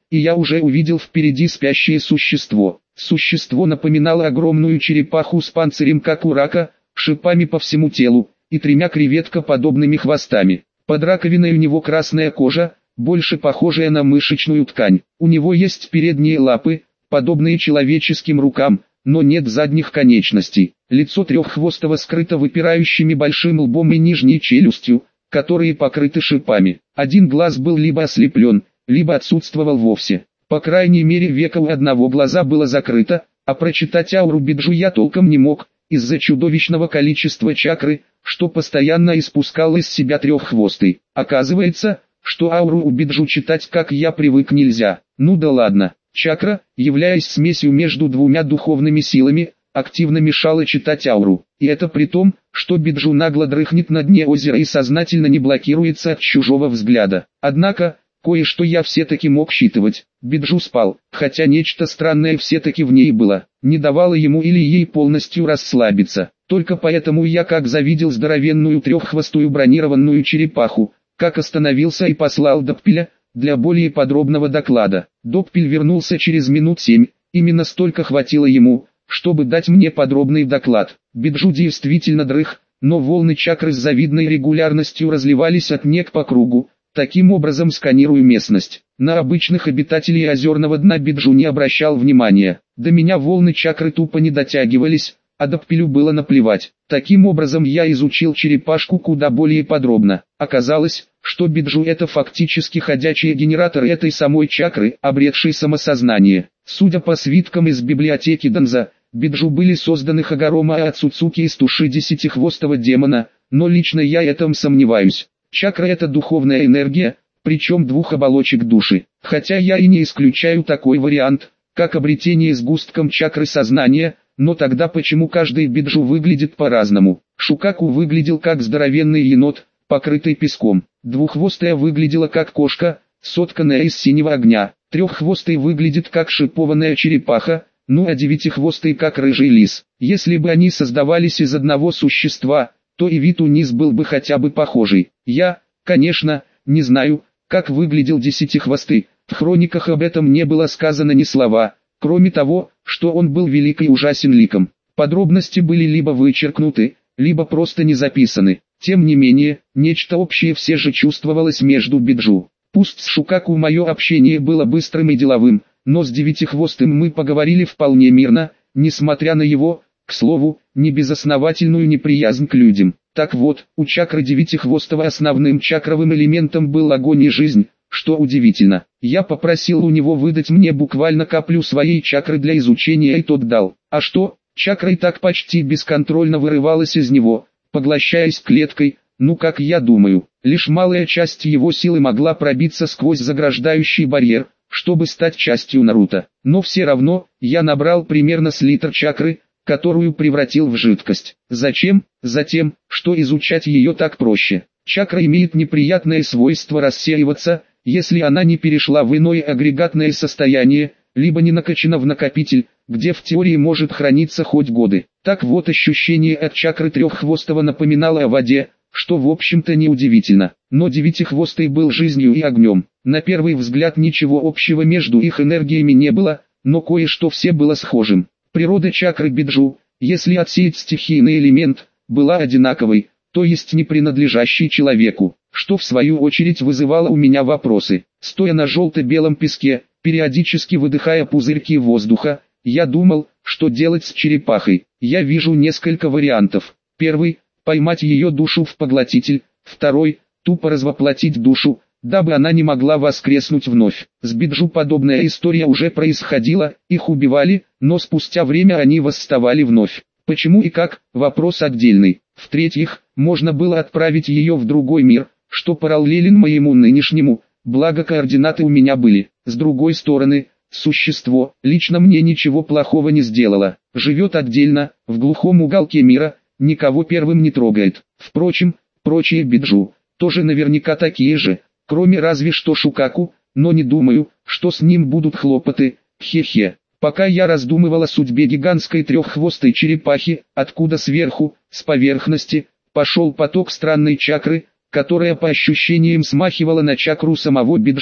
Speaker 1: и я уже увидел впереди спящее существо. Существо напоминало огромную черепаху с панцирем как у рака, шипами по всему телу, и 3 креветкоподобными хвостами. Под раковиной у него красная кожа, больше похожая на мышечную ткань. У него есть передние лапы, подобные человеческим рукам, но нет задних конечностей. Лицо треххвостого скрыто выпирающими большим лбом и нижней челюстью, которые покрыты шипами. Один глаз был либо ослеплен, либо отсутствовал вовсе. По крайней мере веко у одного глаза было закрыто, а прочитать ауру Биджу я толком не мог, из-за чудовищного количества чакры, что постоянно испускал из себя треххвостый. Оказывается, что ауру у Биджу читать как я привык нельзя. Ну да ладно. Чакра, являясь смесью между 2 духовными силами, активно мешала читать ауру. И это при том, что Биджу нагло дрыхнет на дне озера и сознательно не блокируется от чужого взгляда. Однако, кое-что я все-таки мог считывать. Биджу спал, хотя нечто странное все-таки в ней было, не давало ему или ей полностью расслабиться. Только поэтому я как завидел здоровенную треххвостую бронированную черепаху, как остановился и послал Доппеля для более подробного доклада. Доппель вернулся через минут 7, именно столько хватило ему, чтобы дать мне подробный доклад. Биджу действительно дрых, но волны чакры с завидной регулярностью разливались от нек по кругу. Таким образом сканирую местность. На обычных обитателей озерного дна Биджу не обращал внимания. До меня волны чакры тупо не дотягивались, а Доппелю было наплевать. Таким образом я изучил черепашку куда более подробно. Оказалось, что Биджу это фактически ходячие генераторы этой самой чакры, обретшей самосознание. Судя по свиткам из библиотеки Данза, Биджу были созданы Хагорома Ацуцуки из туши 10-хвостого демона, но лично я этом сомневаюсь. Чакра это духовная энергия, причем 2 оболочек души. Хотя я и не исключаю такой вариант, как обретение сгустком чакры сознания, но тогда почему каждый Биджу выглядит по-разному? Шукаку выглядел как здоровенный енот, покрытый песком. Двуххвостая выглядела как кошка, сотканная из синего огня. Треххвостый выглядит как шипованная черепаха, ну а 9-хвостый как рыжий лис. Если бы они создавались из одного существа, то и вид у них был бы хотя бы похожий. Я, конечно, не знаю, как выглядел 10-хвостый. В хрониках об этом не было сказано ни слова, кроме того, что он был велик и ужасен ликом. Подробности были либо вычеркнуты, либо просто не записаны. Тем не менее, нечто общее все же чувствовалось между Биджу. Пусть с Шукаку мое общение было быстрым и деловым, но с 9-хвостым мы поговорили вполне мирно, несмотря на его, к слову, небезосновательную неприязнь к людям. Так вот, у чакры 9-хвостого основным чакровым элементом был огонь и жизнь, что удивительно. Я попросил у него выдать мне буквально каплю своей чакры для изучения, и тот дал. А что, чакра и так почти бесконтрольно вырывалась из него, поглощаясь клеткой, ну как я думаю, лишь малая часть его силы могла пробиться сквозь заграждающий барьер, чтобы стать частью Наруто. Но все равно, я набрал примерно с литр чакры, которую превратил в жидкость. Зачем? Затем, что изучать ее так проще. Чакра имеет неприятное свойство рассеиваться, если она не перешла в иное агрегатное состояние, либо не накачана в накопитель, где в теории может храниться хоть годы. Так вот, ощущение от чакры треххвостого напоминало о воде, что в общем-то неудивительно. Но 9-хвостый был жизнью и огнем. На первый взгляд ничего общего между их энергиями не было, но кое-что все было схожим. Природа чакры Биджу, если отсеять стихийный элемент, была одинаковой, то есть не принадлежащей человеку, что в свою очередь вызывало у меня вопросы. Стоя на желто-белом песке, периодически выдыхая пузырьки воздуха, я думал, что делать с черепахой. Я вижу несколько вариантов. Первый – поймать ее душу в поглотитель. Второй – тупо развоплотить душу, дабы она не могла воскреснуть вновь. С Биджу подобная история уже происходила, их убивали, но спустя время они восставали вновь. Почему и как – вопрос отдельный. В-третьих, можно было отправить ее в другой мир, что параллелен моему нынешнему, благо координаты у меня были. С другой стороны, существо лично мне ничего плохого не сделало. Живет отдельно, в глухом уголке мира, никого первым не трогает. Впрочем, прочие Биджу тоже наверняка такие же, кроме разве что Шукаку, но не думаю, что с ним будут хлопоты, хе-хе. Пока я раздумывал о судьбе гигантской треххвостой черепахи, откуда сверху, с поверхности, пошел поток странной чакры, которая по ощущениям смахивала на чакру самого Биджу.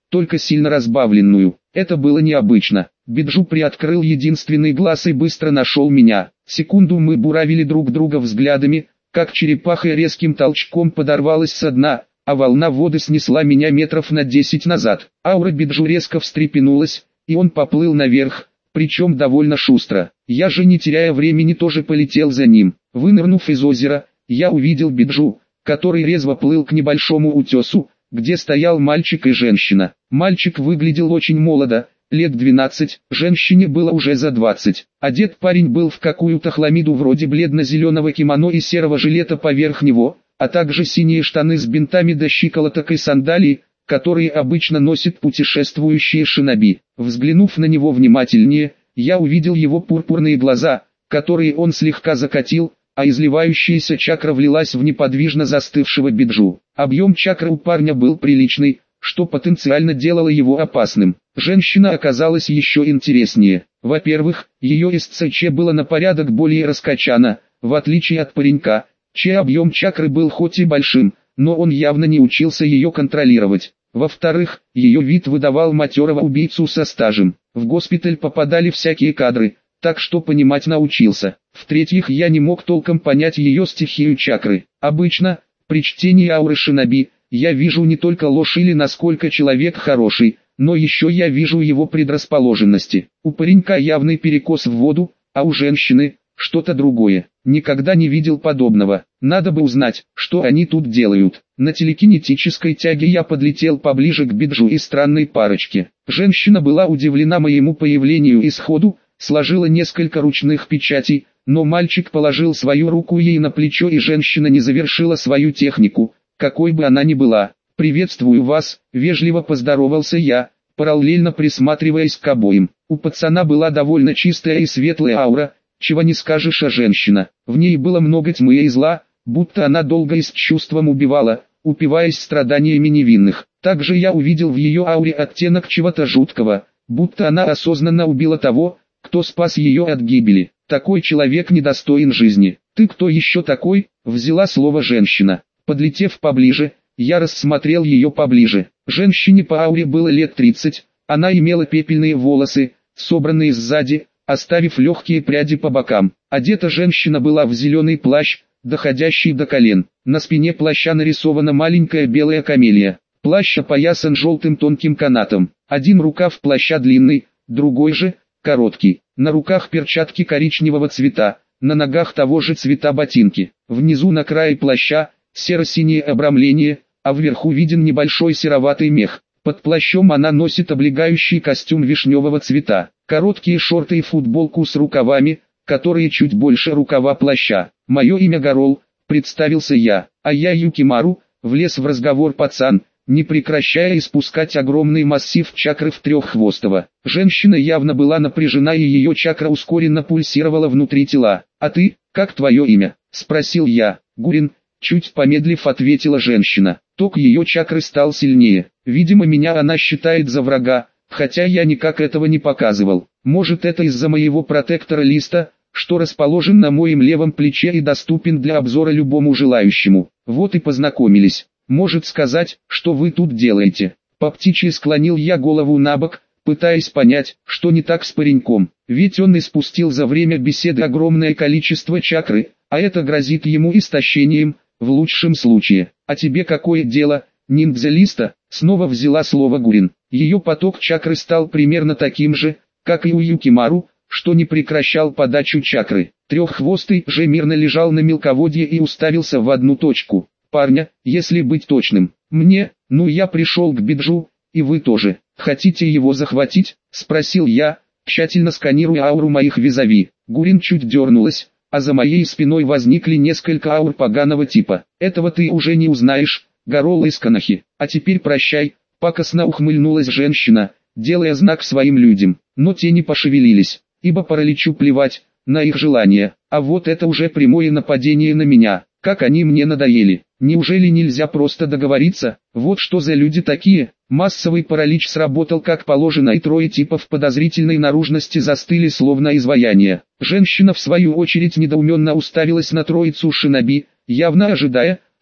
Speaker 1: только сильно разбавленную. Это было необычно. Биджу приоткрыл единственный глаз и быстро нашел меня. Секунду мы буравили друг друга взглядами, как черепаха резким толчком подорвалась со дна, а волна воды снесла меня метров на 10 назад. Аура Биджу резко встрепенулась, и он поплыл наверх, причем довольно шустро. Я же, не теряя времени, тоже полетел за ним. Вынырнув из озера, я увидел Биджу, который резво плыл к небольшому утесу, где стоял мальчик и женщина. Мальчик выглядел очень молодо, лет 12, женщине было уже за 20. Одет парень был в какую-то хламиду вроде бледно-зеленого кимоно и серого жилета поверх него, а также синие штаны с бинтами до щиколоток и сандалии, которые обычно носят путешествующие шиноби. Взглянув на него внимательнее, я увидел его пурпурные глаза, которые он слегка закатил, а изливающаяся чакра влилась в неподвижно застывшего Биджу. Объем чакры у парня был приличный, что потенциально делало его опасным. Женщина оказалась еще интереснее. Во-первых, ее СЦЧ было на порядок более раскачано, в отличие от паренька, чей объем чакры был хоть и большим, но он явно не учился ее контролировать. Во-вторых, ее вид выдавал матерого убийцу со стажем. В госпиталь попадали всякие кадры, так что понимать научился. В-третьих, я не мог толком понять ее стихию чакры. Обычно, при чтении ауры шиноби, я вижу не только ложь или насколько человек хороший, но еще я вижу его предрасположенности. У паренька явный перекос в воду, а у женщины что-то другое. Никогда не видел подобного. Надо бы узнать, что они тут делают. На телекинетической тяге я подлетел поближе к Биджу и странной парочке. Женщина была удивлена моему появлению и сходу сложила несколько ручных печатей, но мальчик положил свою руку ей на плечо, и женщина не завершила свою технику, какой бы она ни была. «Приветствую вас», — вежливо поздоровался я, параллельно присматриваясь к обоим. У пацана была довольно чистая и светлая аура, чего не скажешь о женщине. В ней было много тьмы и зла, будто она долго и с чувством убивала, упиваясь страданиями невинных. Также я увидел в ее ауре оттенок чего-то жуткого, будто она осознанно убила того, кто спас ее от гибели. Такой человек недостоин жизни. «Ты кто еще такой?» — взяла слово женщина. Подлетев поближе, я рассмотрел ее поближе. Женщине по ауре было лет 30, она имела пепельные волосы, собранные сзади, оставив легкие пряди по бокам. Одета женщина была в зеленый плащ, доходящий до колен. На спине плаща нарисована маленькая белая камелия. Плащ опоясан желтым тонким канатом. Один рукав плаща длинный, другой же короткий. На руках перчатки коричневого цвета, на ногах того же цвета ботинки. Внизу на крае плаща серо-синее обрамление, а вверху виден небольшой сероватый мех. Под плащом она носит облегающий костюм вишневого цвета, короткие шорты и футболку с рукавами, которые чуть больше рукава плаща. «Мое имя Гарол», — представился я, — «а я Юкимару», — влез в разговор пацан, не прекращая испускать огромный массив чакры в треххвостого. Женщина явно была напряжена, и ее чакра ускоренно пульсировала внутри тела. «А ты, как твое имя?» — спросил я. «Гурин», — чуть помедлив ответила женщина. Ток ее чакры стал сильнее. Видимо, меня она считает за врага, хотя я никак этого не показывал. Может, это из-за моего протектора листа, что расположен на моем левом плече и доступен для обзора любому желающему. Вот и познакомились. Может сказать, что вы тут делаете?» По птичьи склонил я голову набок, пытаясь понять, что не так с пареньком. Ведь он испустил за время беседы огромное количество чакры, а это грозит ему истощением, в лучшем случае. «А тебе какое дело, ниндзя-листа?» Снова взяла слово Гурин. Ее поток чакры стал примерно таким же, как и у Юкимару, что не прекращал подачу чакры. Треххвостый же мирно лежал на мелководье и уставился в одну точку. «Парня, если быть точным. Мне, я пришел к Биджу, и вы тоже. Хотите его захватить?» — спросил я, тщательно сканируя ауру моих визави. Гурин чуть дернулась, а за моей спиной возникли несколько аур поганого типа. «Этого ты уже не узнаешь, Гарол из Канахи. А теперь прощай», — пакостно ухмыльнулась женщина, делая знак своим людям. Но те не пошевелились, ибо параличу плевать на их желание. А вот это уже прямое нападение на меня. Как они мне надоели. Неужели нельзя просто договориться? Вот что за люди такие? Массовый паралич сработал как положено, и трое типов подозрительной наружности застыли словно изваяния. Женщина в свою очередь недоуменно уставилась на троицу шиноби, явно ожидая,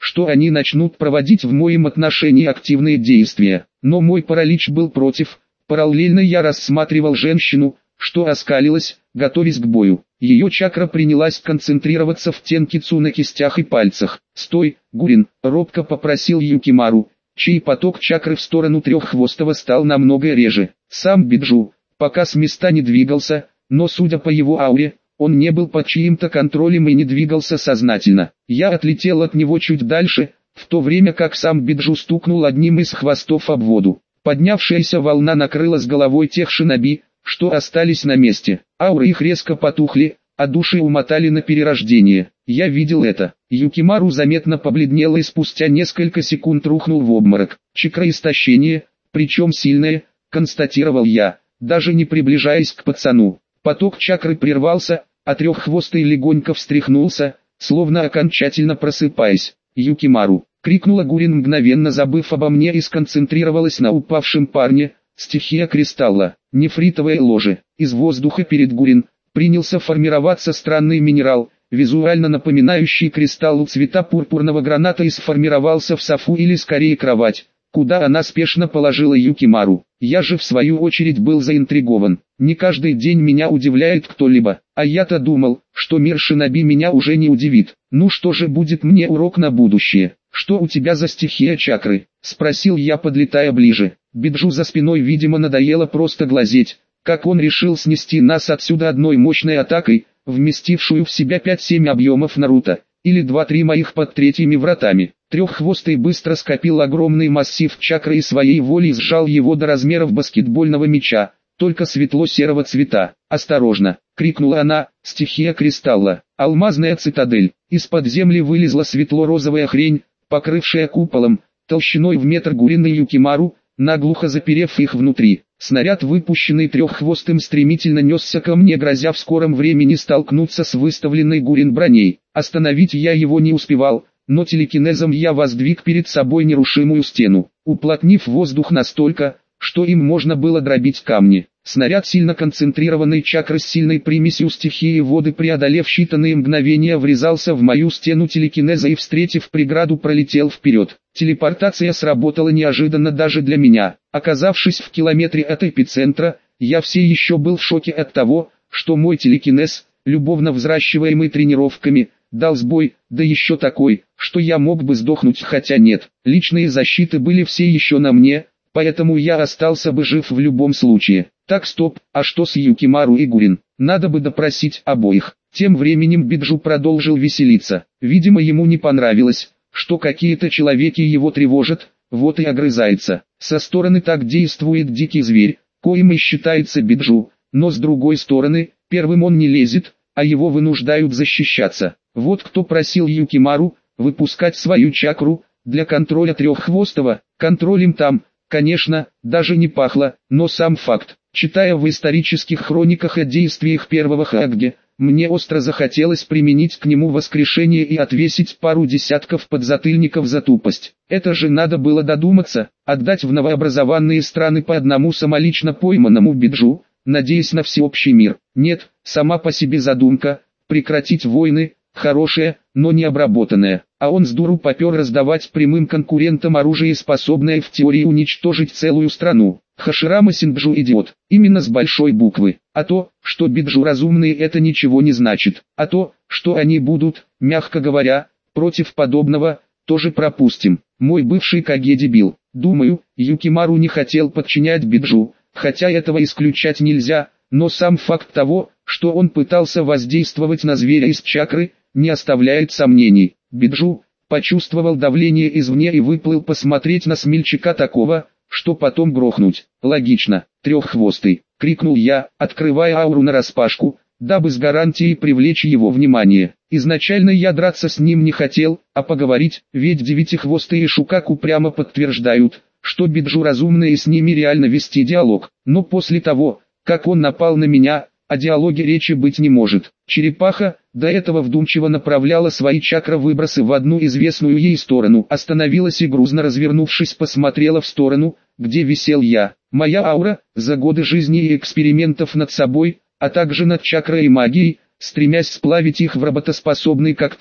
Speaker 1: что они начнут проводить в моем отношении активные действия. Но мой паралич был против. Параллельно я рассматривал женщину, что оскалилась, готовясь к бою. Ее чакра принялась концентрироваться в тенкицу на кистях и пальцах. «Стой, Гурин!» — робко попросил Юкимару, чей поток чакры в сторону Треххвостого стал намного реже. Сам Биджу, пока с места не двигался, но судя по его ауре, он не был под чьим-то контролем и не двигался сознательно. Я отлетел от него чуть дальше, в то время как сам Биджу стукнул одним из хвостов об воду. Поднявшаяся волна накрыла с головой тех шиноби, что остались на месте. Ауры их резко потухли, а души умотали на перерождение. Я видел это. Юкимару заметно побледнел и спустя несколько секунд рухнул в обморок. Чакроистощение, причем сильное, констатировал я, даже не приближаясь к пацану. Поток чакры прервался, а Треххвостый легонько встряхнулся, словно окончательно просыпаясь. «Юкимару!» — крикнула Гурин, мгновенно забыв обо мне, и сконцентрировалась на упавшем парне. Стихия кристалла, нефритовое ложе. Из воздуха перед Гурин принялся формироваться странный минерал, визуально напоминающий кристалл цвета пурпурного граната, и сформировался в софу или скорее кровать, куда она спешно положила Юкимару. Я же в свою очередь был заинтригован. Не каждый день меня удивляет кто-либо, а я-то думал, что мир шиноби меня уже не удивит. Ну что же будет мне урок на будущее? «Что у тебя за стихия чакры?» — спросил я, подлетая ближе. Биджу за спиной, видимо, надоело просто глазеть, как он решил снести нас отсюда одной мощной атакой, вместившую в себя 5-7 объемов Наруто, или 2-3 моих под третьими вратами. Треххвостый быстро скопил огромный массив чакры и своей волей сжал его до размеров баскетбольного мяча, только светло-серого цвета. «Осторожно!» — крикнула она. «Стихия кристалла, алмазная цитадель». Из-под земли вылезла светло-розовая хрень, покрывшая куполом, толщиной в метр Гурин и Юкимару, наглухо заперев их внутри. Снаряд, выпущенный Треххвостым, стремительно несся ко мне, грозя в скором времени столкнуться с выставленной Гурин броней. Остановить я его не успевал, но телекинезом я воздвиг перед собой нерушимую стену, уплотнив воздух настолько, что им можно было дробить камни. Снаряд сильно концентрированной чакры с сильной примесью стихии воды, преодолев считанные мгновения, врезался в мою стену телекинеза и, встретив преграду, пролетел вперед. Телепортация сработала неожиданно даже для меня. Оказавшись в километре от эпицентра, я все еще был в шоке от того, что мой телекинез, любовно взращиваемый тренировками, дал сбой, да еще такой, что я мог бы сдохнуть, хотя нет. Личные защиты были все еще на мне, поэтому я остался бы жив в любом случае. Так, стоп, а что с Юкимару и Гурин? Надо бы допросить обоих. Тем временем Биджу продолжил веселиться. Видимо, ему не понравилось, что какие-то человеки его тревожат, вот и огрызается. Со стороны так действует дикий зверь, коим и считается Биджу, но с другой стороны, первым он не лезет, а его вынуждают защищаться. Вот кто просил Юкимару выпускать свою чакру для контроля Треххвостого. Контролем там, конечно, даже не пахло, но сам факт. Читая в исторических хрониках о действиях первого Хокаге, мне остро захотелось применить к нему воскрешение и отвесить пару десятков подзатыльников за тупость. Это же надо было додуматься, отдать в новообразованные страны по одному самолично пойманному Биджу, надеясь на всеобщий мир. Нет, сама по себе задумка, прекратить войны, хорошая, но не обработанная. А он с дуру попер раздавать прямым конкурентам оружие, способное в теории уничтожить целую страну. Хаширама Синджу идиот, именно с большой буквы. А то, что Биджу разумные, это ничего не значит. А то, что они будут, мягко говоря, против подобного, тоже пропустим. Мой бывший Каге дебил. Думаю, Юкимару не хотел подчинять Биджу, хотя этого исключать нельзя, но сам факт того, что он пытался воздействовать на зверя из чакры, не оставляет сомнений. Биджу почувствовал давление извне и выплыл посмотреть на смельчака такого, что потом грохнуть. Логично. Треххвостый, крикнул я, открывая ауру нараспашку, дабы с гарантией привлечь его внимание. Изначально я драться с ним не хотел, а поговорить, ведь девятихвостые Шукаку прямо подтверждают, что Биджу разумно и с ними реально вести диалог. Но после того, как он напал на меня, о диалоге речи быть не может. Черепаха, до этого вдумчиво направляла свои чакра-выбросы в одну известную ей сторону, остановилась и, грузно развернувшись, посмотрела в сторону, где висел я. Моя аура, за годы жизни и экспериментов над собой, а также над чакрой и магией, стремясь сплавить их в работоспособный коктейль,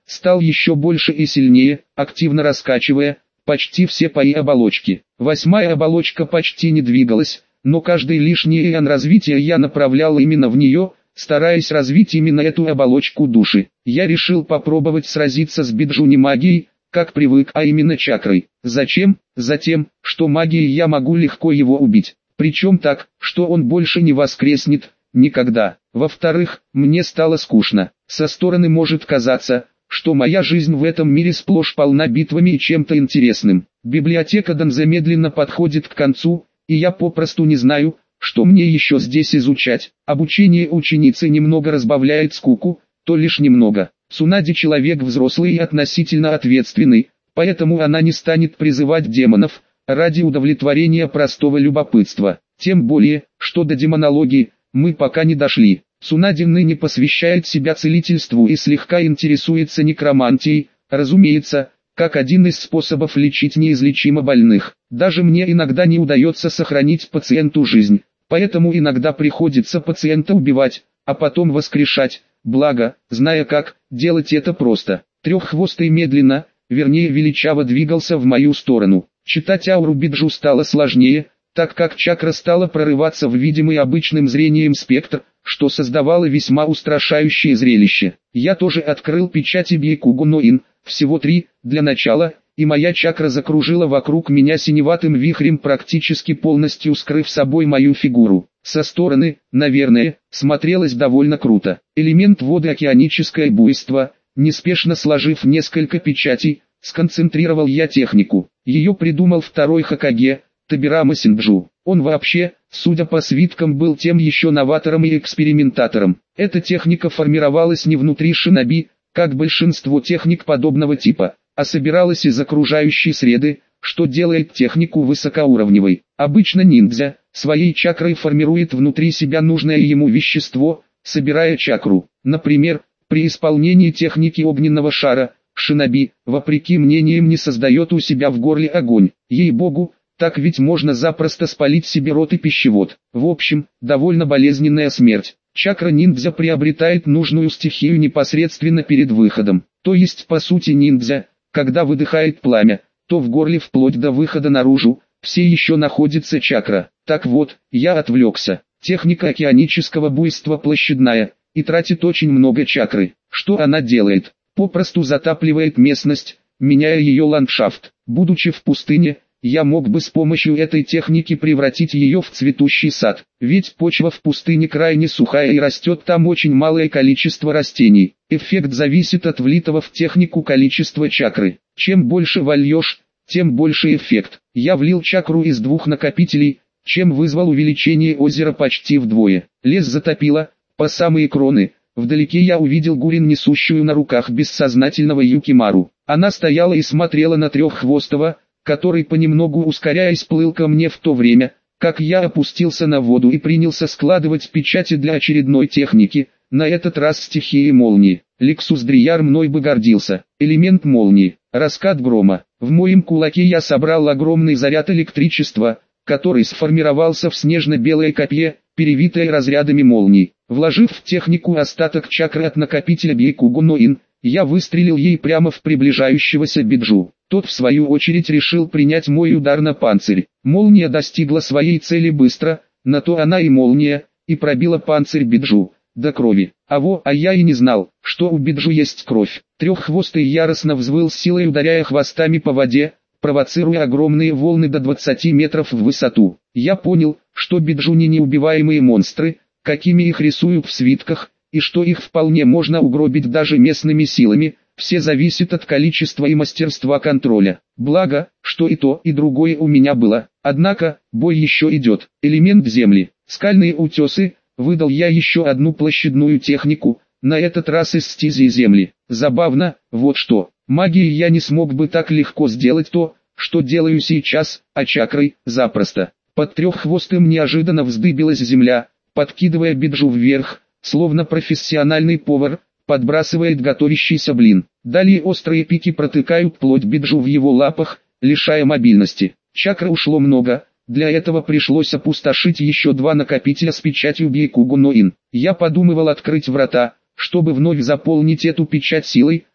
Speaker 1: стал еще больше и сильнее, активно раскачивая почти все паи оболочки. 8-я оболочка почти не двигалась, но каждый лишний ион развития я направлял именно в нее, стараясь развить именно эту оболочку души. Я решил попробовать сразиться с Биджу не магией, как привык, а именно чакрой. Зачем? Затем, что магией я могу легко его убить. Причем так, что он больше не воскреснет, никогда. Во-вторых, мне стало скучно. Со стороны может казаться, что моя жизнь в этом мире сплошь полна битвами и чем-то интересным. Библиотека Данзе медленно подходит к концу, и я попросту не знаю, что мне еще здесь изучать. Обучение ученицы немного разбавляет скуку, то лишь немного. Цунади человек взрослый и относительно ответственный, поэтому она не станет призывать демонов ради удовлетворения простого любопытства. Тем более, что до демонологии мы пока не дошли. Цунади ныне посвящает себя целительству и слегка интересуется некромантией, разумеется, как один из способов лечить неизлечимо больных. Даже мне иногда не удается сохранить пациенту жизнь, поэтому иногда приходится пациента убивать, а потом воскрешать, благо, зная как, делать это просто. Треххвостый медленно, вернее величаво двигался в мою сторону. Читать ауру Биджу стало сложнее, так как чакра стала прорываться в видимый обычным зрением спектр, что создавало весьма устрашающее зрелище. Я тоже открыл печати Бьекугу Ноин, всего 3, для начала, и моя чакра закружила вокруг меня синеватым вихрем, практически полностью скрыв собой мою фигуру. Со стороны, наверное, смотрелось довольно круто. Элемент воды океаническое буйство, неспешно сложив несколько печатей, сконцентрировал я технику. Ее придумал второй Хокаге, Табирама Синджу. Он вообще, судя по свиткам, был тем еще новатором и экспериментатором. Эта техника формировалась не внутри шиноби, как большинство техник подобного типа, а собиралась из окружающей среды, что делает технику высокоуровневой. Обычно ниндзя своей чакрой формирует внутри себя нужное ему вещество, собирая чакру. Например, при исполнении техники огненного шара, шиноби, вопреки мнениям, не создает у себя в горле огонь. Ей-богу, так ведь можно запросто спалить себе рот и пищевод. В общем, довольно болезненная смерть. Чакра ниндзя приобретает нужную стихию непосредственно перед выходом. То есть по сути ниндзя, когда выдыхает пламя, то в горле вплоть до выхода наружу, все еще находится чакра. Так вот, я отвлекся. Техника океанического буйства площадная, и тратит очень много чакры. Что она делает? Попросту затапливает местность, меняя ее ландшафт. Будучи в пустыне, я мог бы с помощью этой техники превратить ее в цветущий сад, ведь почва в пустыне крайне сухая и растет там очень малое количество растений. Эффект зависит от влитого в технику количества чакры. Чем больше вольешь, тем больше эффект. Я влил чакру из 2 накопителей, чем вызвал увеличение озера почти вдвое. Лес затопило, по самые кроны. Вдалеке я увидел Гурин, несущую на руках бессознательного Юкимару. Она стояла и смотрела на Треххвостого, который понемногу ускоряясь плыл ко мне в то время, как я опустился на воду и принялся складывать печати для очередной техники, на этот раз стихии молнии. Лексус Дрияр мной бы гордился. Элемент молнии, раскат грома. В моем кулаке я собрал огромный заряд электричества, который сформировался в снежно-белое копье, перевитое разрядами молний. Вложив в технику остаток чакры от накопителя Бьекугу Ноин, я выстрелил ей прямо в приближающегося Биджу. Тот в свою очередь решил принять мой удар на панцирь. Молния достигла своей цели быстро, на то она и молния, и пробила панцирь Биджу до крови. А я и не знал, что у Биджу есть кровь. Треххвостый яростно взвыл с силой, ударяя хвостами по воде, провоцируя огромные волны до 20 метров в высоту. Я понял, что Биджу не неубиваемые монстры, какими их рисуют в свитках, и что их вполне можно угробить даже местными силами. Все зависит от количества и мастерства контроля. Благо, что и то, и другое у меня было. Однако, бой еще идет. Элемент земли, скальные утесы. Выдал я еще одну площадную технику, на этот раз из стези земли. Забавно, вот что. Магией я не смог бы так легко сделать то, что делаю сейчас, а чакрой – запросто. Под Треххвостым неожиданно вздыбилась земля, подкидывая Биджу вверх, словно профессиональный повар подбрасывает готовящийся блин. Далее острые пики протыкают плоть Биджу в его лапах, лишая мобильности. Чакры ушло много, для этого пришлось опустошить еще 2 накопителя с печатью Бьекугу Ноин. Я подумывал открыть врата, чтобы вновь заполнить эту печать силой,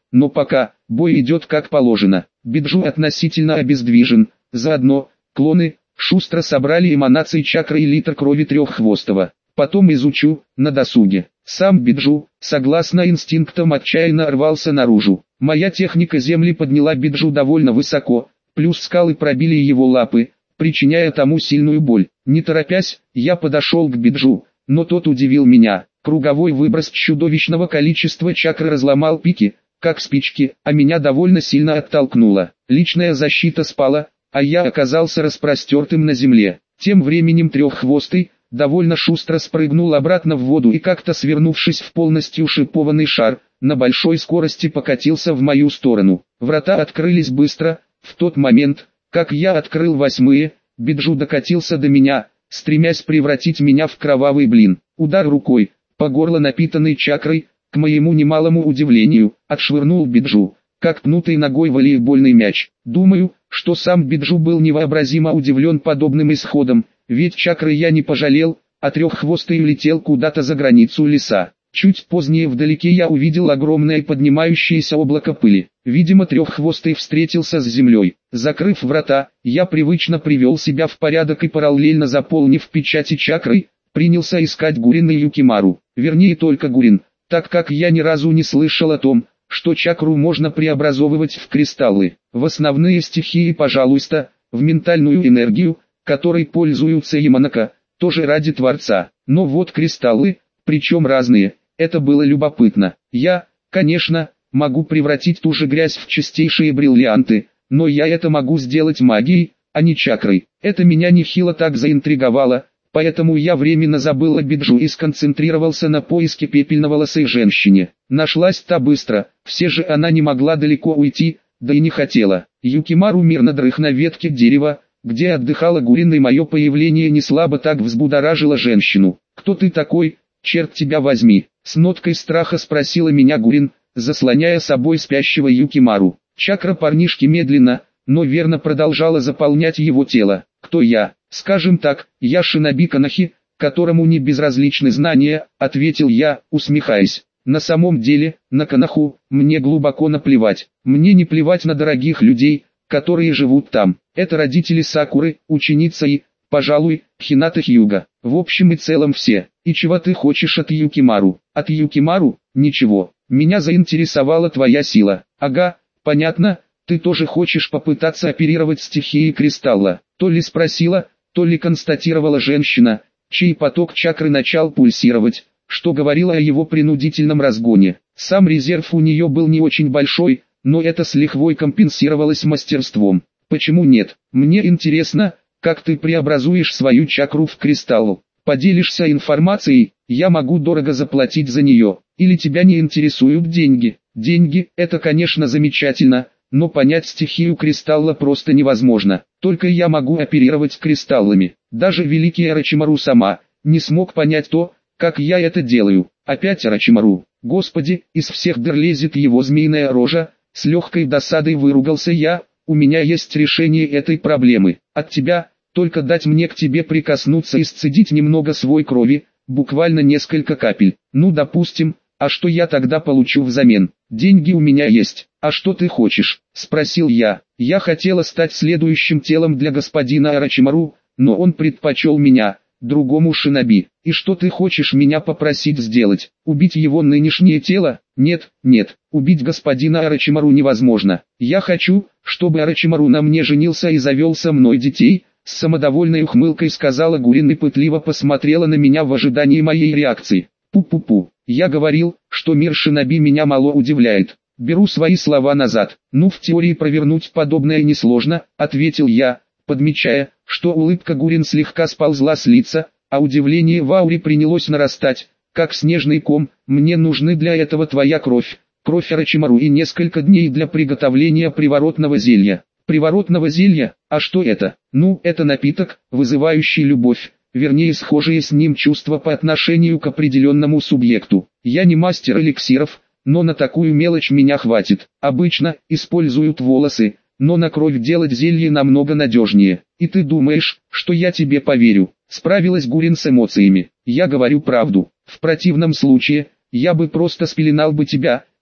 Speaker 1: но пока бой идет как положено. Биджу относительно обездвижен, заодно клоны шустро собрали эманации чакры и литр крови треххвостого. Потом изучу, на досуге. Сам Биджу, согласно инстинктам, отчаянно рвался наружу. Моя техника земли подняла Биджу довольно высоко, плюс скалы пробили его лапы, причиняя тому сильную боль. Не торопясь, я подошел к Биджу, но тот удивил меня. Круговой выброс чудовищного количества чакры разломал пики, как спички, а меня довольно сильно оттолкнуло. Личная защита спала, а я оказался распростертым на земле. Тем временем треххвостый довольно шустро спрыгнул обратно в воду и как-то свернувшись в полностью шипованный шар, на большой скорости покатился в мою сторону. Врата открылись быстро, в тот момент, как я открыл восьмые, Биджу докатился до меня, стремясь превратить меня в кровавый блин. Удар рукой, по горло напитанной чакрой, к моему немалому удивлению, отшвырнул Биджу, как пнутый ногой волейбольный мяч. Думаю, что сам Биджу был невообразимо удивлен подобным исходом, ведь чакры я не пожалел, а треххвостый улетел куда-то за границу леса. Чуть позднее вдалеке я увидел огромное поднимающееся облако пыли. Видимо, треххвостый встретился с землей. Закрыв врата, я привычно привел себя в порядок и параллельно заполнив печати чакрой, принялся искать Гурин и Юкимару. Вернее только Гурин, так как я ни разу не слышал о том, что чакру можно преобразовывать в кристаллы. В основные стихии, пожалуйста, в ментальную энергию, которой пользуются Яманака, тоже ради Творца. Но вот кристаллы, причем разные, это было любопытно. Я, конечно, могу превратить ту же грязь в чистейшие бриллианты, но я это могу сделать магией, а не чакрой. Это меня нехило так заинтриговало, поэтому я временно забыл о Биджу и сконцентрировался на поиске пепельноволосой женщине. Нашлась та быстро, все же она не могла далеко уйти, да и не хотела. Юкимару мирно дрых на ветке дерева, где отдыхала Гурин, и мое появление не слабо так взбудоражило женщину. «Кто ты такой, черт тебя возьми?» С ноткой страха спросила меня Гурин, заслоняя собой спящего Юкимару. Чакра парнишки медленно, но верно продолжала заполнять его тело. «Кто я?» «Скажем так, я шиноби Канахи, которому не безразличны знания», — ответил я, усмехаясь. «На самом деле, на Канаху, мне глубоко наплевать. Мне не плевать на дорогих людей, которые живут там. Это родители Сакуры, ученица и, пожалуй, Хината Хьюга. В общем и целом все. И чего ты хочешь от Юкимару?» «От Юкимару? Ничего. Меня заинтересовала твоя сила». «Ага, понятно, ты тоже хочешь попытаться оперировать стихией кристалла», — то ли спросила, то ли констатировала женщина, чей поток чакры начал пульсировать, что говорило о его принудительном разгоне. Сам резерв у нее был не очень большой, но это с лихвой компенсировалось мастерством. «Почему нет? Мне интересно, как ты преобразуешь свою чакру в кристалл. Поделишься информацией, я могу дорого заплатить за нее. Или тебя не интересуют деньги?» «Деньги – это, конечно, замечательно, но понять стихию кристалла просто невозможно. Только я могу оперировать кристаллами. Даже великий Орочимару сама не смог понять то, как я это делаю. Опять Орочимару. Господи, из всех дыр лезет его змеиная рожа». С легкой досадой выругался я. «У меня есть решение этой проблемы. От тебя, только дать мне к тебе прикоснуться и сцедить немного свой крови, буквально несколько капель. Ну допустим, а что я тогда получу взамен? Деньги у меня есть. А что ты хочешь?» – спросил я. Я хотела стать следующим телом для господина Орочимару, но он предпочел меня, другому шиноби. «И что ты хочешь меня попросить сделать? Убить его нынешнее тело?» «Нет, нет, убить господина Орочимару невозможно. Я хочу, чтобы Орочимару на мне женился и завел со мной детей», — с самодовольной ухмылкой сказала Гурин и пытливо посмотрела на меня в ожидании моей реакции. «Пу-пу-пу, я говорил, что мир шиноби меня мало удивляет. Беру свои слова назад. Ну, в теории провернуть подобное несложно», — ответил я, подмечая, что улыбка Гурин слегка сползла с лица, а удивление в ауре принялось нарастать, как снежный ком. «Мне нужны для этого твоя кровь, кровь Орочимару и несколько дней для приготовления приворотного зелья». «Приворотного зелья? А что это?» «Ну, это напиток, вызывающий любовь, вернее схожие с ним чувства по отношению к определенному субъекту. Я не мастер эликсиров, но на такую мелочь меня хватит. Обычно используют волосы, но на кровь делать зелье намного надежнее. И ты думаешь, что я тебе поверю?» Справилась Гурин с эмоциями. «Я говорю правду. В противном случае, я бы просто спеленал бы тебя,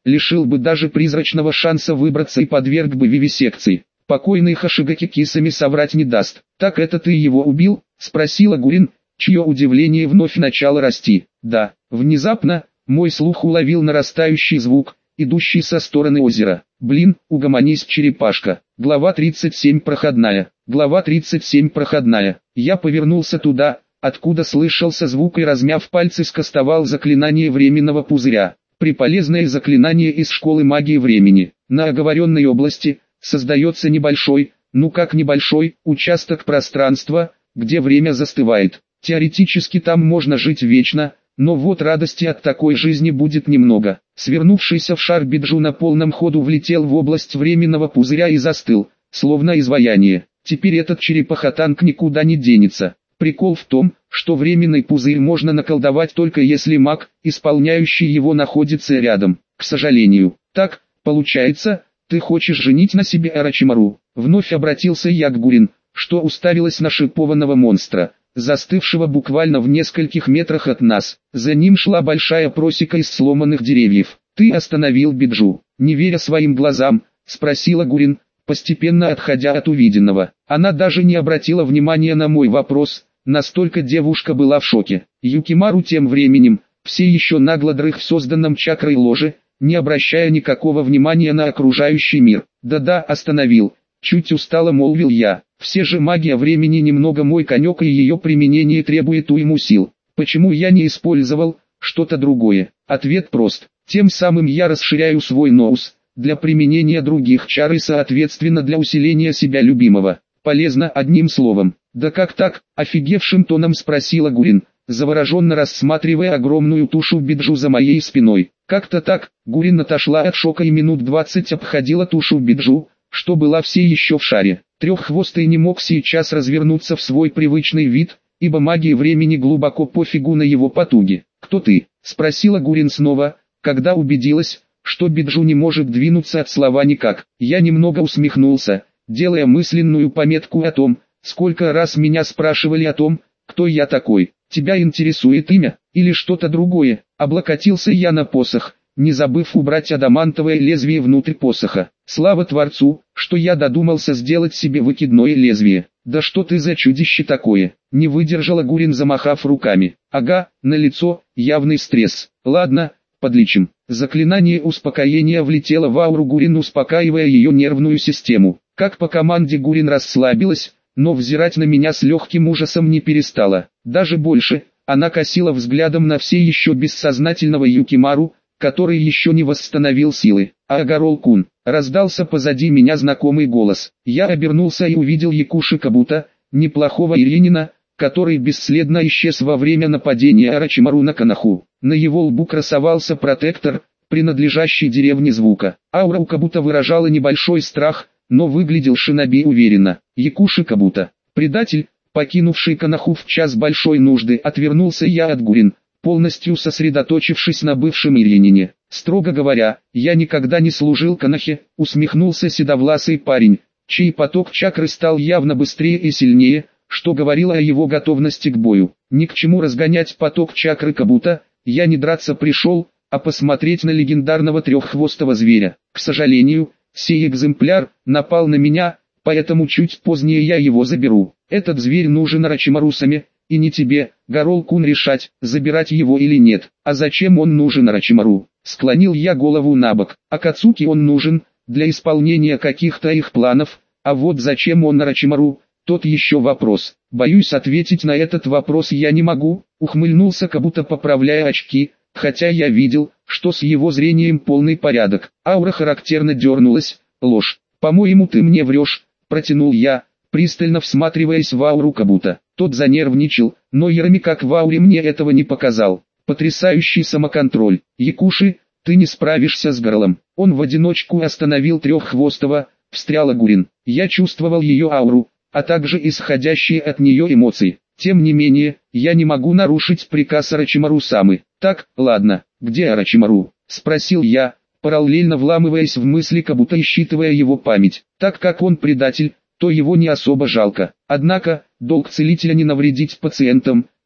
Speaker 1: лишил бы даже призрачного шанса выбраться и подверг бы вивисекции. Покойный Хашигаки кисами соврать не даст. «Так это ты его убил?» — спросила Гурин, чье удивление вновь начало расти. «Да». Внезапно, мой слух уловил нарастающий звук, идущий со стороны озера. «Блин, угомонись, черепашка». Глава 37 проходная. Глава 37 проходная. Я повернулся туда, откуда слышался звук, и, размяв пальцы, скостовал заклинание временного пузыря. Приполезное заклинание из школы магии времени. На оговоренной области создается небольшой, ну как небольшой, участок пространства, где время застывает. Теоретически там можно жить вечно, но вот радости от такой жизни будет немного. Свернувшийся в шар Биджу на полном ходу влетел в область временного пузыря и застыл, словно изваяние. Теперь этот черепахотанк никуда не денется. Прикол в том, что временный пузырь можно наколдовать только если маг, исполняющий его, находится рядом. К сожалению, так, получается, ты хочешь женить на себе Орочимару. Вновь обратился я к Гурин, что уставилась на шипованного монстра, застывшего буквально в нескольких метрах от нас. За ним шла большая просека из сломанных деревьев. «Ты остановил Биджу?» Не веря своим глазам, спросила Гурин, постепенно отходя от увиденного. Она даже не обратила внимания на мой вопрос, настолько девушка была в шоке. Юкимару тем временем, все еще нагло дрых в созданном чакрой ложе, не обращая никакого внимания на окружающий мир. «Да-да, остановил», — чуть устало молвил я. «Все же магия времени немного мой конек, и ее применение требует уйму сил. Почему я не использовал что-то другое?» Ответ прост. Тем самым я расширяю свой ноус для применения других чар и соответственно для усиления себя любимого. Полезно, одним словом. «Да как так?» — офигевшим тоном спросила Гурин, завороженно рассматривая огромную тушу Биджу за моей спиной. «Как-то так». Гурин отошла от шока и минут 20 обходила тушу Биджу, что была все еще в шаре. Треххвостый не мог сейчас развернуться в свой привычный вид, ибо магии времени глубоко пофигу на его потуги. «Кто ты?» — спросила Гурин снова, когда убедилась, что Биджу не может двинуться от слова никак. Я немного усмехнулся, делая мысленную пометку о том, сколько раз меня спрашивали о том, кто я такой. «Тебя интересует имя, или что-то другое?» Облокотился я на посох, не забыв убрать адамантовое лезвие внутрь посоха. Слава Творцу, что я додумался сделать себе выкидное лезвие. «Да что ты за чудище такое?» Не выдержала Гурин, замахав руками. «Ага, на лицо явный стресс. Ладно, подлечим». Заклинание успокоения влетело в ауру Гурин, успокаивая ее нервную систему. Как по команде Гурин расслабилась, но взирать на меня с легким ужасом не перестала. Даже больше, она косила взглядом на все еще бессознательного Юкимару, который еще не восстановил силы. «Агарол-кун!» — раздался позади меня знакомый голос. Я обернулся и увидел Якуши Кабута, неплохого иринина, который бесследно исчез во время нападения Орочимару на Канаху. На его лбу красовался протектор, принадлежащий деревне Звука. Аура у Кабута выражала небольшой страх, но выглядел шиноби уверенно. Якуши Кабута, предатель, покинувший Канаху в час большой нужды. Отвернулся я от Гурин, полностью сосредоточившись на бывшем иринине. «Строго говоря, я никогда не служил Канахе», — усмехнулся седовласый парень, чей поток чакры стал явно быстрее и сильнее, что говорило о его готовности к бою. «Ни к чему разгонять поток чакры Кабута, я не драться пришел, а посмотреть на легендарного треххвостого зверя. К сожалению, сей экземпляр напал на меня, поэтому чуть позднее я его заберу. Этот зверь нужен Орочимару-саме, и не тебе, Гарол-кун, решать, забирать его или нет. А зачем он нужен Орочимару?» Склонил я голову набок. «Акацуки он нужен, для исполнения каких-то их планов, а вот зачем он Орочимару, тот еще вопрос. Боюсь, ответить на этот вопрос я не могу», — ухмыльнулся, как будто поправляя очки, хотя я видел, что с его зрением полный порядок. Аура характерно дернулась. «Ложь. По-моему, ты мне врешь», — протянул я, пристально всматриваясь в ауру Кабута. Тот занервничал, но Ярами как в ауре мне этого не показал. Потрясающий самоконтроль. «Якуши, ты не справишься с горлом». Он в одиночку остановил треххвостого, встряла Гурин. Я чувствовал ее ауру, а также исходящие от нее эмоции. Тем не менее, я не могу нарушить приказ Орочимару-самы. «Так, ладно, где Орочимару?» — спросил я, параллельно вламываясь в мысли, как будто считывая его память. Так как он предатель, то его не особо жалко. Однако, долг целителя не навредить пациентам,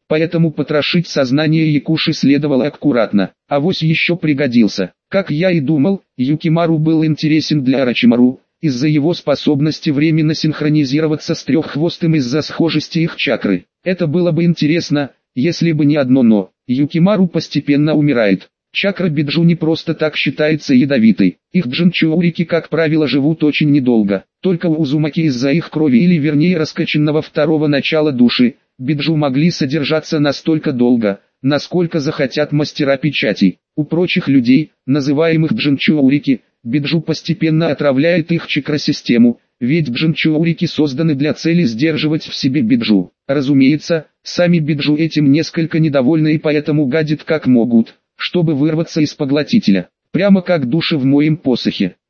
Speaker 1: поэтому потрошить сознание Якуши следовало аккуратно, авось еще пригодился. Как я и думал, Юкимару был интересен для Орочимару, из-за его способности временно синхронизироваться с треххвостым из-за схожести их чакры. Это было бы интересно, если бы не одно «но». Юкимару постепенно умирает. Чакра Биджу не просто так считается ядовитой. Их джинчурики, как правило, живут очень недолго. Только у Узумаки из-за их крови или вернее раскачанного второго начала души, Биджу могли содержаться настолько долго, насколько захотят мастера печатей. У прочих людей, называемых джинчурики, Биджу постепенно отравляет их чакросистему, ведь джинчурики созданы для цели сдерживать в себе Биджу. Разумеется, сами Биджу этим несколько недовольны и поэтому гадят как могут, чтобы вырваться из поглотителя, прямо как души в моем посохе.